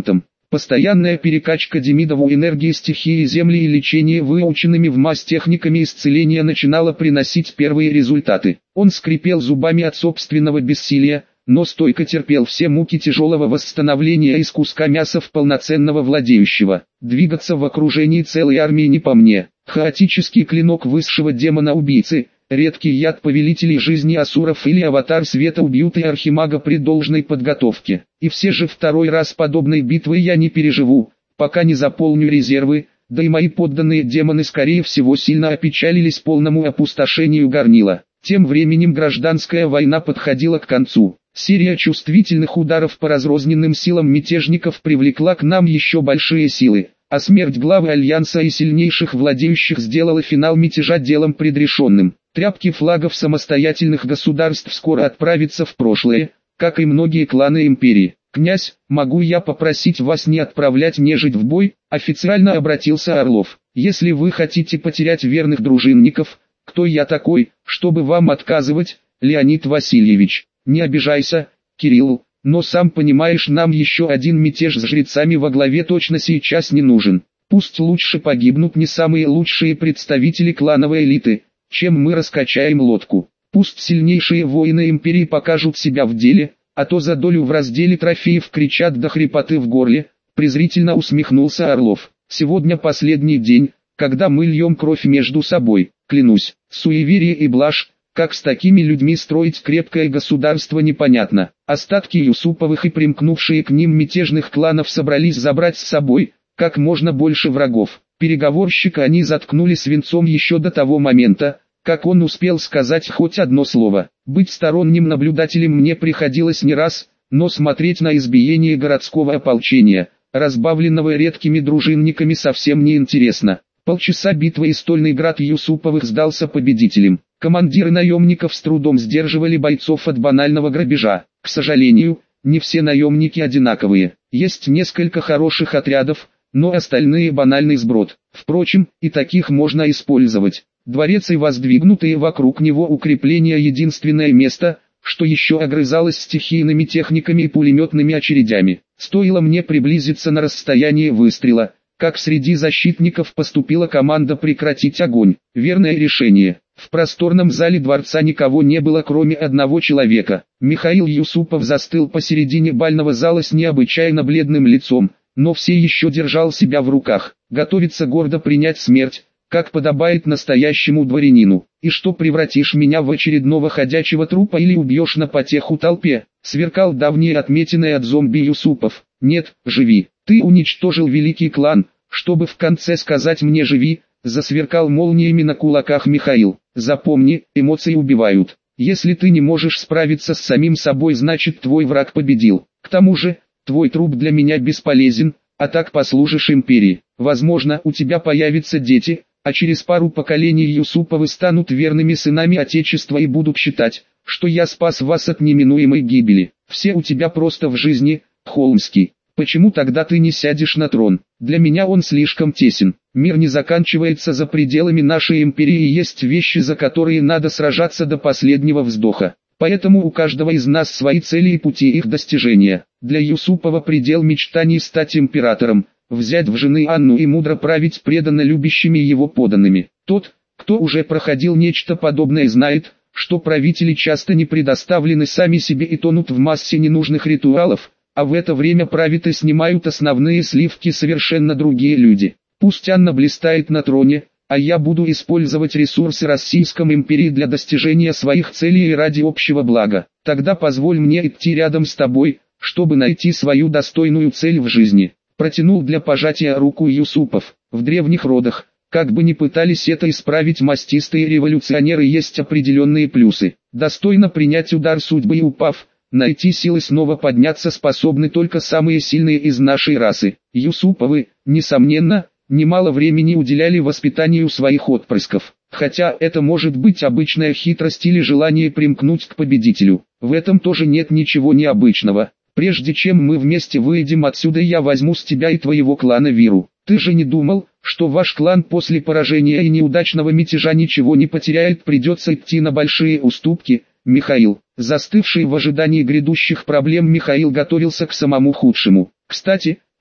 Постоянная перекачка Демидову энергии стихии Земли и лечение выученными в мазь техниками исцеления начинало приносить первые результаты. Он скрипел зубами от собственного бессилия, но стойко терпел все муки тяжелого восстановления из куска мяса в полноценного владеющего. Двигаться в окружении целой армии не по мне. Хаотический клинок высшего демона-убийцы, редкий яд повелителей жизни асуров или аватар света убьют и архимага при должной подготовке. И все же второй раз подобной битвы я не переживу, пока не заполню резервы, да и мои подданные демоны скорее всего сильно опечалились полному опустошению горнила. Тем временем гражданская война подходила к концу. Серия чувствительных ударов по разрозненным силам мятежников привлекла к нам еще большие силы, а смерть главы Альянса и сильнейших владеющих сделала финал мятежа делом предрешенным. Тряпки флагов самостоятельных государств скоро отправятся в прошлое, как и многие кланы империи. «Князь, могу я попросить вас не отправлять нежить в бой?» – официально обратился Орлов. «Если вы хотите потерять верных дружинников, кто я такой, чтобы вам отказывать, Леонид Васильевич? Не обижайся, Кирилл, но сам понимаешь, нам еще один мятеж с жрецами во главе точно сейчас не нужен. Пусть лучше погибнут не самые лучшие представители клановой элиты, чем мы раскачаем лодку. Пусть сильнейшие воины империи покажут себя в деле, а то за долю в разделе трофеев кричат до хрипоты в горле», презрительно усмехнулся Орлов. «Сегодня последний день, когда мы льем кровь между собой, клянусь, суеверие и блажь. Как с такими людьми строить крепкое государство, непонятно». Остатки Юсуповых и примкнувшие к ним мятежных кланов собрались забрать с собой как можно больше врагов. Переговорщика они заткнули свинцом еще до того момента, как он успел сказать хоть одно слово. Быть сторонним наблюдателем мне приходилось не раз, но смотреть на избиение городского ополчения, разбавленного редкими дружинниками, совсем не интересно. Полчаса битвы и Стольный Град Юсуповых сдался победителем. Командиры наемников с трудом сдерживали бойцов от банального грабежа. К сожалению, не все наемники одинаковые. Есть несколько хороших отрядов, но остальные банальный сброд. Впрочем, и таких можно использовать. Дворец и воздвигнутые вокруг него укрепления — единственное место, что еще огрызалось стихийными техниками и пулеметными очередями. Стоило мне приблизиться на расстояние выстрела, как среди защитников поступила команда прекратить огонь. Верное решение. В просторном зале дворца никого не было, кроме одного человека. Михаил Юсупов застыл посередине бального зала с необычайно бледным лицом, но все еще держал себя в руках. Готовится гордо принять смерть, как подобает настоящему дворянину. «И что, превратишь меня в очередного ходячего трупа или убьешь на потеху толпе?» — сверкал давние отметины от зомби Юсупов. «Нет, живи. Ты уничтожил великий клан, чтобы в конце сказать мне «живи», — засверкал молниями на кулаках Михаил. «Запомни, эмоции убивают. Если ты не можешь справиться с самим собой, значит твой враг победил. К тому же, твой труп для меня бесполезен, а так послужишь империи. Возможно, у тебя появятся дети, а через пару поколений Юсуповы станут верными сынами Отечества и будут считать, что я спас вас от неминуемой гибели. Все у тебя просто в жизни, Холмский. Почему тогда ты не сядешь на трон? Для меня он слишком тесен. Мир не заканчивается за пределами нашей империи, и есть вещи, за которые надо сражаться до последнего вздоха. Поэтому у каждого из нас свои цели и пути их достижения. Для Юсупова предел мечтаний — стать императором, взять в жены Анну и мудро править преданно любящими его подданными. Тот, кто уже проходил нечто подобное, знает, что правители часто не предоставлены сами себе и тонут в массе ненужных ритуалов, а в это время правят и снимают основные сливки совершенно другие люди. Пусть Анна блистает на троне, а я буду использовать ресурсы Российской империи для достижения своих целей и ради общего блага. Тогда позволь мне идти рядом с тобой, чтобы найти свою достойную цель в жизни. Протянул для пожатия руку Юсупов. В древних родах, как бы ни пытались это исправить мастистые революционеры, есть определенные плюсы. Достойно принять удар судьбы и, упав, найти силы снова подняться способны только самые сильные из нашей расы. Юсуповы, несомненно, немало времени уделяли воспитанию своих отпрысков. Хотя это может быть обычная хитрость или желание примкнуть к победителю. В этом тоже нет ничего необычного. Прежде чем мы вместе выйдем отсюда, я возьму с тебя и твоего клана Виру. Ты же не думал, что ваш клан после поражения и неудачного мятежа ничего не потеряет? Придется идти на большие уступки, Михаил. Застывший в ожидании грядущих проблем Михаил готовился к самому худшему. Кстати,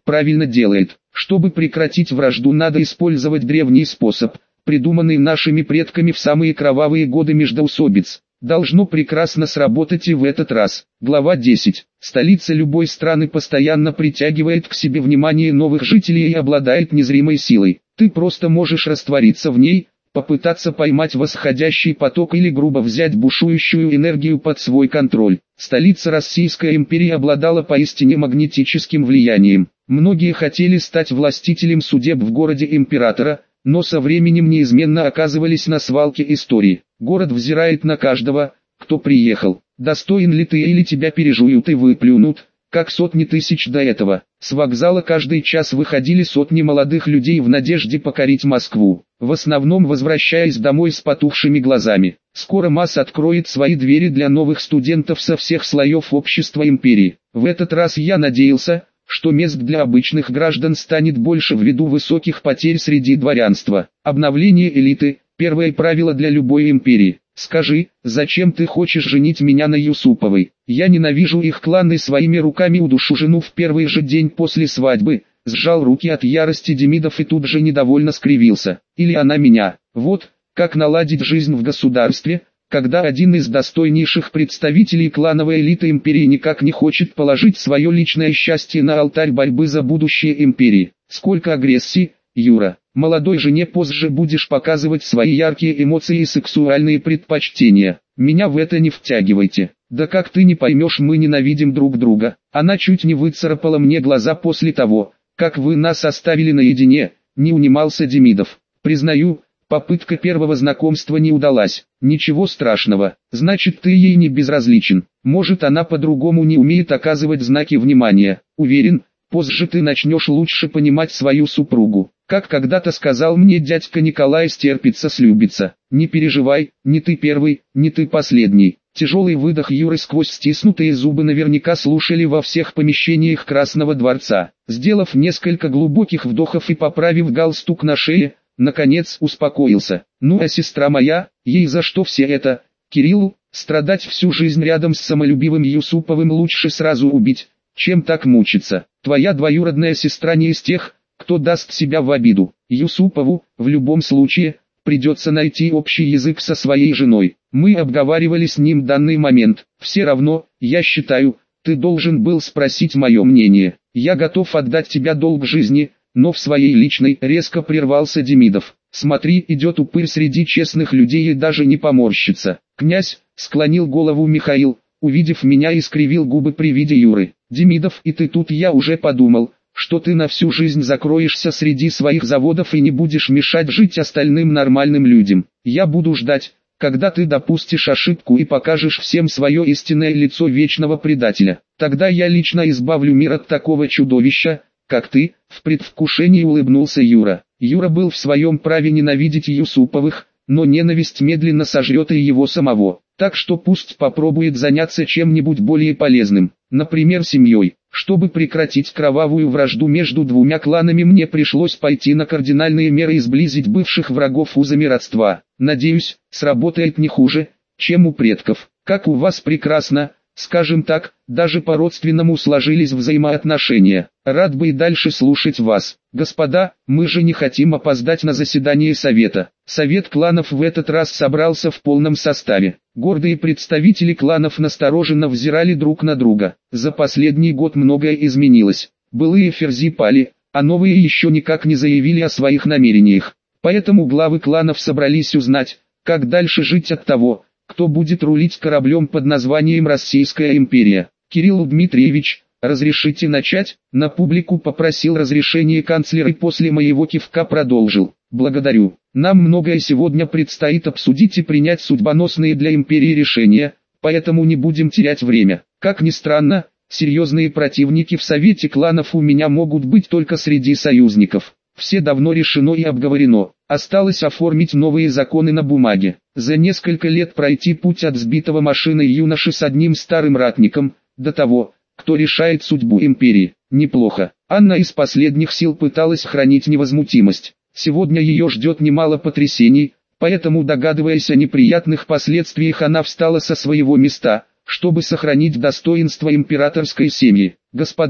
правильно делает. Чтобы прекратить вражду, надо использовать древний способ, придуманный нашими предками в самые кровавые годы междоусобиц. Должно прекрасно сработать и в этот раз. Глава десять. Столица любой страны постоянно притягивает к себе внимание новых жителей и обладает незримой силой. Ты просто можешь раствориться в ней, попытаться поймать восходящий поток или грубо взять бушующую энергию под свой контроль. Столица Российской империи обладала поистине магнетическим влиянием. Многие хотели стать властителем судеб в городе императора, но со временем неизменно оказывались на свалке истории. Город взирает на каждого, кто приехал. Достоин ли ты, или тебя пережуют и выплюнут, как сотни тысяч до этого. С вокзала каждый час выходили сотни молодых людей в надежде покорить Москву, в основном возвращаясь домой с потухшими глазами. Скоро МАС откроет свои двери для новых студентов со всех слоев общества империи. В этот раз я надеялся, что мест для обычных граждан станет больше ввиду высоких потерь среди дворянства. Обновление элиты – первое правило для любой империи. Скажи, зачем ты хочешь женить меня на Юсуповой? Я ненавижу их клан и своими руками удушу жену в первый же день после свадьбы. Сжал руки от ярости Демидов и тут же недовольно скривился. Или она меня. Вот, как наладить жизнь в государстве, когда один из достойнейших представителей клановой элиты империи никак не хочет положить свое личное счастье на алтарь борьбы за будущее империи. Сколько агрессии, Юра. Молодой жене позже будешь показывать свои яркие эмоции и сексуальные предпочтения. Меня в это не втягивайте. Да как ты не поймешь, мы ненавидим друг друга. Она чуть не выцарапала мне глаза после того, как вы нас оставили наедине, не унимался Демидов. Признаю, попытка первого знакомства не удалась. Ничего страшного, значит ты ей не безразличен. Может, она по-другому не умеет оказывать знаки внимания. Уверен, позже ты начнешь лучше понимать свою супругу. Как когда-то сказал мне дядька Николай, стерпится слюбится. Не переживай, не ты первый, не ты последний. Тяжелый выдох Юры сквозь стиснутые зубы наверняка слушали во всех помещениях Красного дворца. Сделав несколько глубоких вдохов и поправив галстук на шее, наконец успокоился. Ну а сестра моя, ей за что все это? Кириллу, страдать всю жизнь рядом с самолюбивым Юсуповым лучше сразу убить, чем так мучиться. Твоя двоюродная сестра не из тех, кто даст себя в обиду. Юсупову, в любом случае, придется найти общий язык со своей женой. Мы обговаривали с ним данный момент. Все равно, я считаю, ты должен был спросить мое мнение. Я готов отдать тебе долг жизни, но в своей личной резко прервался Демидов. Смотри, идет упырь среди честных людей и даже не поморщится. Князь, склонил голову Михаил, увидев меня, и скривил губы при виде Юры. Демидов, и ты тут? Я уже подумал, что ты на всю жизнь закроешься среди своих заводов и не будешь мешать жить остальным нормальным людям. Я буду ждать, когда ты допустишь ошибку и покажешь всем свое истинное лицо вечного предателя. Тогда я лично избавлю мир от такого чудовища, как ты. В предвкушении улыбнулся Юра. Юра был в своем праве ненавидеть Юсуповых, но ненависть медленно сожрет и его самого. Так что пусть попробует заняться чем-нибудь более полезным, например семьей. Чтобы прекратить кровавую вражду между двумя кланами, мне пришлось пойти на кардинальные меры и сблизить бывших врагов узами родства. Надеюсь, сработает не хуже, чем у предков. Как у вас прекрасно, скажем так, даже по-родственному сложились взаимоотношения. Рад бы и дальше слушать вас. Господа, мы же не хотим опоздать на заседание совета. Совет кланов в этот раз собрался в полном составе. Гордые представители кланов настороженно взирали друг на друга. За последний год многое изменилось. Былые ферзи пали, а новые еще никак не заявили о своих намерениях. Поэтому главы кланов собрались узнать, как дальше жить от того, кто будет рулить кораблем под названием Российская империя. Кирилл Дмитриевич, разрешите начать? На публику попросил разрешение канцлер и после моего кивка продолжил. Благодарю. Нам многое сегодня предстоит обсудить и принять судьбоносные для империи решения, поэтому не будем терять время. Как ни странно, серьезные противники в Совете кланов у меня могут быть только среди союзников. Все давно решено и обговорено. Осталось оформить новые законы на бумаге. За несколько лет пройти путь от сбитого машиной юноши с одним старым ратником, до того, кто решает судьбу империи. Неплохо. Анна из последних сил пыталась хранить невозмутимость. Сегодня ее ждет немало потрясений, поэтому, догадываясь о неприятных последствиях, она встала со своего места, чтобы сохранить достоинство императорской семьи. Господа,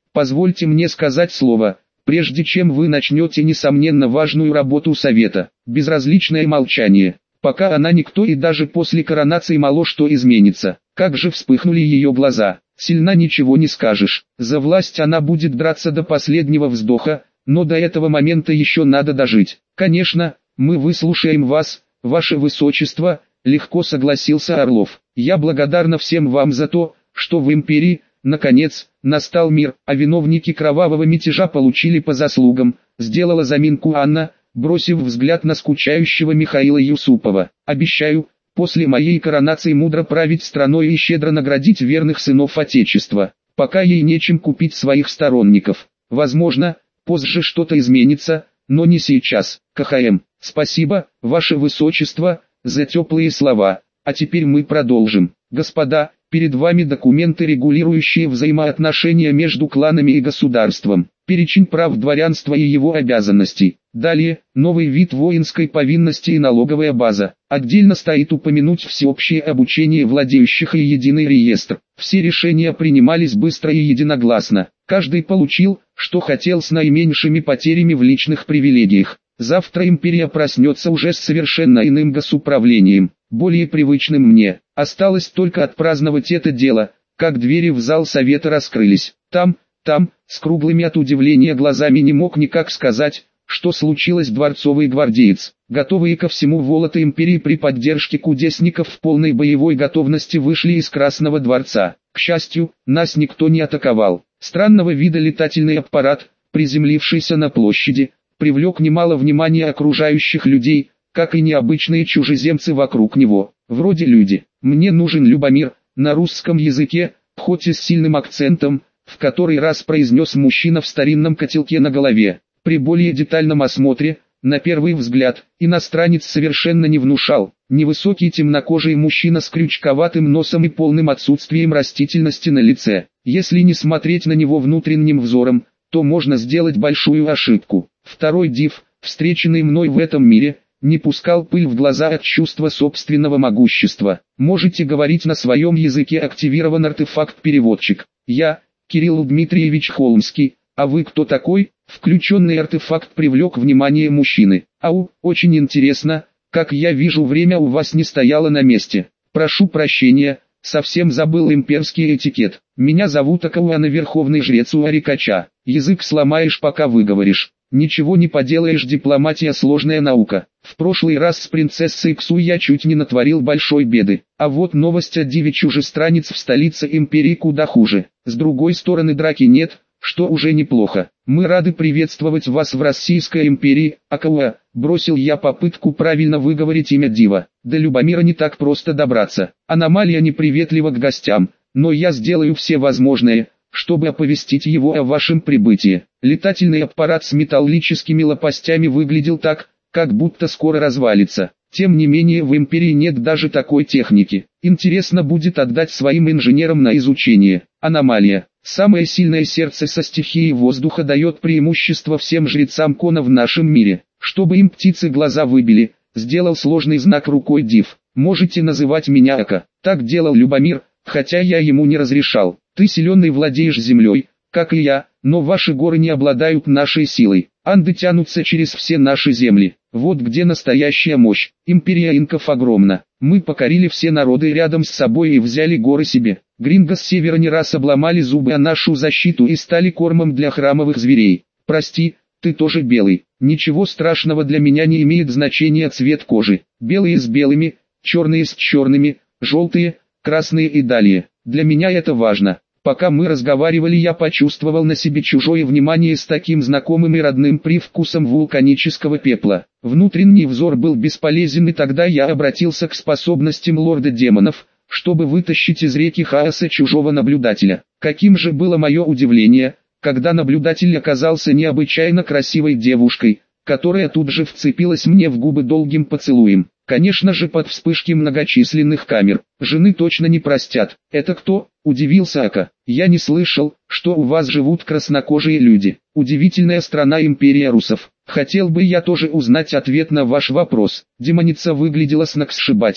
позвольте мне сказать слово, прежде чем вы начнете несомненно важную работу совета. Безразличное молчание. Пока она никто, и даже после коронации мало что изменится. Как же вспыхнули ее глаза. Сильна, ничего не скажешь. За власть она будет драться до последнего вздоха, но до этого момента еще надо дожить. Конечно, мы выслушаем вас, ваше высочество, легко согласился Орлов. Я благодарна всем вам за то, что в империи, наконец, настал мир, а виновники кровавого мятежа получили по заслугам, сделала заминку Анна, бросив взгляд на скучающего Михаила Юсупова. Обещаю, после моей коронации мудро править страной и щедро наградить верных сынов Отечества, пока ей нечем купить своих сторонников. Возможно, позже что-то изменится, но не сейчас. КХМ, спасибо, ваше высочество, за теплые слова. А теперь мы продолжим. Господа, перед вами документы, регулирующие взаимоотношения между кланами и государством. Перечень прав дворянства и его обязанностей. Далее, новый вид воинской повинности и налоговая база. Отдельно стоит упомянуть всеобщее обучение владеющих и единый реестр. Все решения принимались быстро и единогласно. Каждый получил, что хотел, с наименьшими потерями в личных привилегиях. Завтра империя проснется уже с совершенно иным госуправлением, более привычным мне. Осталось только отпраздновать это дело, как двери в зал совета раскрылись. Там, там, с круглыми от удивления глазами не мог никак сказать, что случилось дворцовый гвардеец. Готовые ко всему волоты империи при поддержке кудесников в полной боевой готовности вышли из Красного дворца. К счастью, нас никто не атаковал. Странного вида летательный аппарат, приземлившийся на площади, привлек немало внимания окружающих людей, как и необычные чужеземцы вокруг него. Вроде люди. Мне нужен Любомир, на русском языке, хоть и с сильным акцентом, в который раз произнес мужчина в старинном котелке на голове. При более детальном осмотре, на первый взгляд, иностранец совершенно не внушал. Невысокий темнокожий мужчина с крючковатым носом и полным отсутствием растительности на лице. Если не смотреть на него внутренним взором, то можно сделать большую ошибку. Второй див, встреченный мной в этом мире, не пускал пыль в глаза от чувства собственного могущества. Можете говорить на своем языке, активирован артефакт-переводчик. Я, Кирилл Дмитриевич Холмский, а вы кто такой? Включенный артефакт привлек внимание мужчины. Ау, очень интересно, как я вижу, время у вас не стояло на месте. Прошу прощения, совсем забыл имперский этикет. Меня зовут Акауана, верховный жрец Уарикача. Язык сломаешь, пока выговоришь. Ничего не поделаешь, дипломатия сложная наука. В прошлый раз с принцессой Ксу я чуть не натворил большой беды. А вот новость о диве чужестранец в столице империи куда хуже. С другой стороны, драки нет, что уже неплохо. Мы рады приветствовать вас в Российской империи, Акауа. Бросил я попытку правильно выговорить имя дива. До Любомира не так просто добраться. Аномалия неприветлива к гостям, но я сделаю все возможное, чтобы оповестить его о вашем прибытии. Летательный аппарат с металлическими лопастями выглядел так, как будто скоро развалится. Тем не менее, в империи нет даже такой техники. Интересно будет отдать своим инженерам на изучение. Аномалия. Самое сильное сердце со стихией воздуха дает преимущество всем жрецам Кона в нашем мире. Чтобы им птицы глаза выбили, сделал сложный знак рукой див. Можете называть меня Ака. Так делал Любомир, хотя я ему не разрешал. Ты силен и владеешь землей, как и я, но ваши горы не обладают нашей силой. Анды тянутся через все наши земли. Вот где настоящая мощь. Империя инков огромна. Мы покорили все народы рядом с собой и взяли горы себе. Гринго с севера не раз обломали зубы о нашу защиту и стали кормом для храмовых зверей. Прости, ты тоже белый. Ничего страшного, для меня не имеет значения цвет кожи. Белые с белыми, черные с черными, желтые, красные и далее. Для меня это важно. Пока мы разговаривали, я почувствовал на себе чужое внимание с таким знакомым и родным привкусом вулканического пепла. Внутренний взор был бесполезен, и тогда я обратился к способностям лорда демонов, чтобы вытащить из реки хаоса чужого наблюдателя. Каким же было мое удивление, когда наблюдатель оказался необычайно красивой девушкой, которая тут же вцепилась мне в губы долгим поцелуем. Конечно же, под вспышки многочисленных камер. Жены точно не простят. Это кто? Удивился Ака. Я не слышал, что у вас живут краснокожие люди. Удивительная страна, империя русов. Хотел бы я тоже узнать ответ на ваш вопрос. Демоница выглядела сногсшибательно.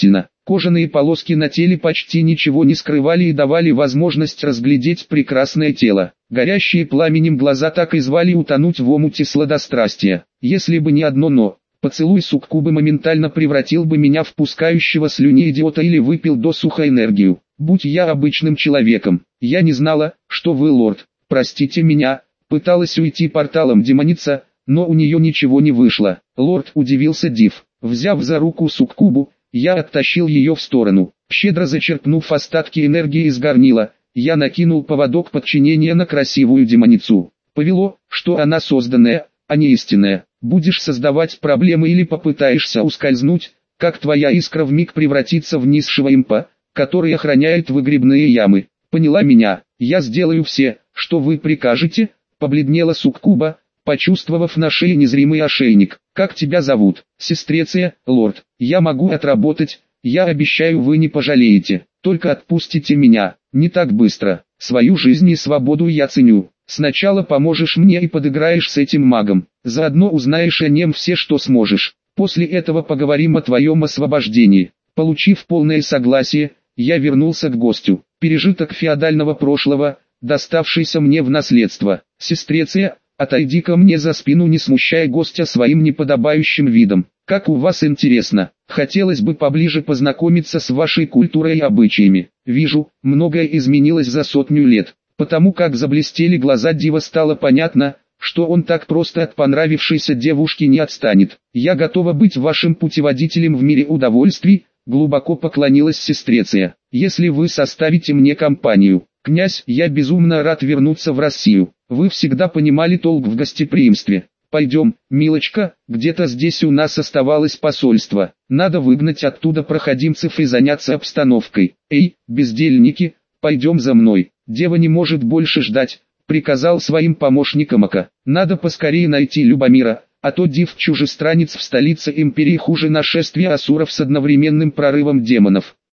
Кожаные полоски на теле почти ничего не скрывали и давали возможность разглядеть прекрасное тело. Горящие пламенем глаза так и звали утонуть в омуте сладострастия. Если бы не одно «но», поцелуй суккубы моментально превратил бы меня в пускающего слюни идиота или выпил досуха энергию. Будь я обычным человеком, я не знала, что вы лорд. Простите меня, пыталась уйти порталом демоница, но у нее ничего не вышло. Лорд, удивился Див. Взяв за руку суккубу, я оттащил ее в сторону. Щедро зачерпнув остатки энергии из горнила, я накинул поводок подчинения на красивую демоницу. Повело, что она созданная, а не истинная. Будешь создавать проблемы или попытаешься ускользнуть, как твоя искра вмиг превратится в низшего импа, который охраняет выгребные ямы. Поняла меня? Я сделаю все, что вы прикажете. Побледнела суккуба, почувствовав на шее незримый ошейник. Как тебя зовут? Сестреция, лорд. Я могу отработать, я обещаю, вы не пожалеете. Только отпустите меня, не так быстро. Свою жизнь и свободу я ценю. Сначала поможешь мне и подыграешь с этим магом. Заодно узнаешь о нем все, что сможешь. После этого поговорим о твоем освобождении. Получив полное согласие, я вернулся к гостю. Пережиток феодального прошлого, доставшийся мне в наследство. Сестреция, отойди ко мне за спину, не смущая гостя своим неподобающим видом. Как у вас интересно. Хотелось бы поближе познакомиться с вашей культурой и обычаями. Вижу, многое изменилось за сотню лет. Потому как заблестели глаза Дива, стало понятно, что он так просто от понравившейся девушки не отстанет. Я готова быть вашим путеводителем в мире удовольствий, глубоко поклонилась сестреция. Если вы составите мне компанию. Князь, я безумно рад вернуться в Россию. Вы всегда понимали толк в гостеприимстве. Пойдем, милочка, где-то здесь у нас оставалось посольство. Надо выгнать оттуда проходимцев и заняться обстановкой. Эй, бездельники, пойдем за мной. Дева не может больше ждать, приказал своим помощникам Ака. Надо поскорее найти Любомира, а то Див чужестранец в столице империи хуже нашествия асуров с одновременным прорывом демонов.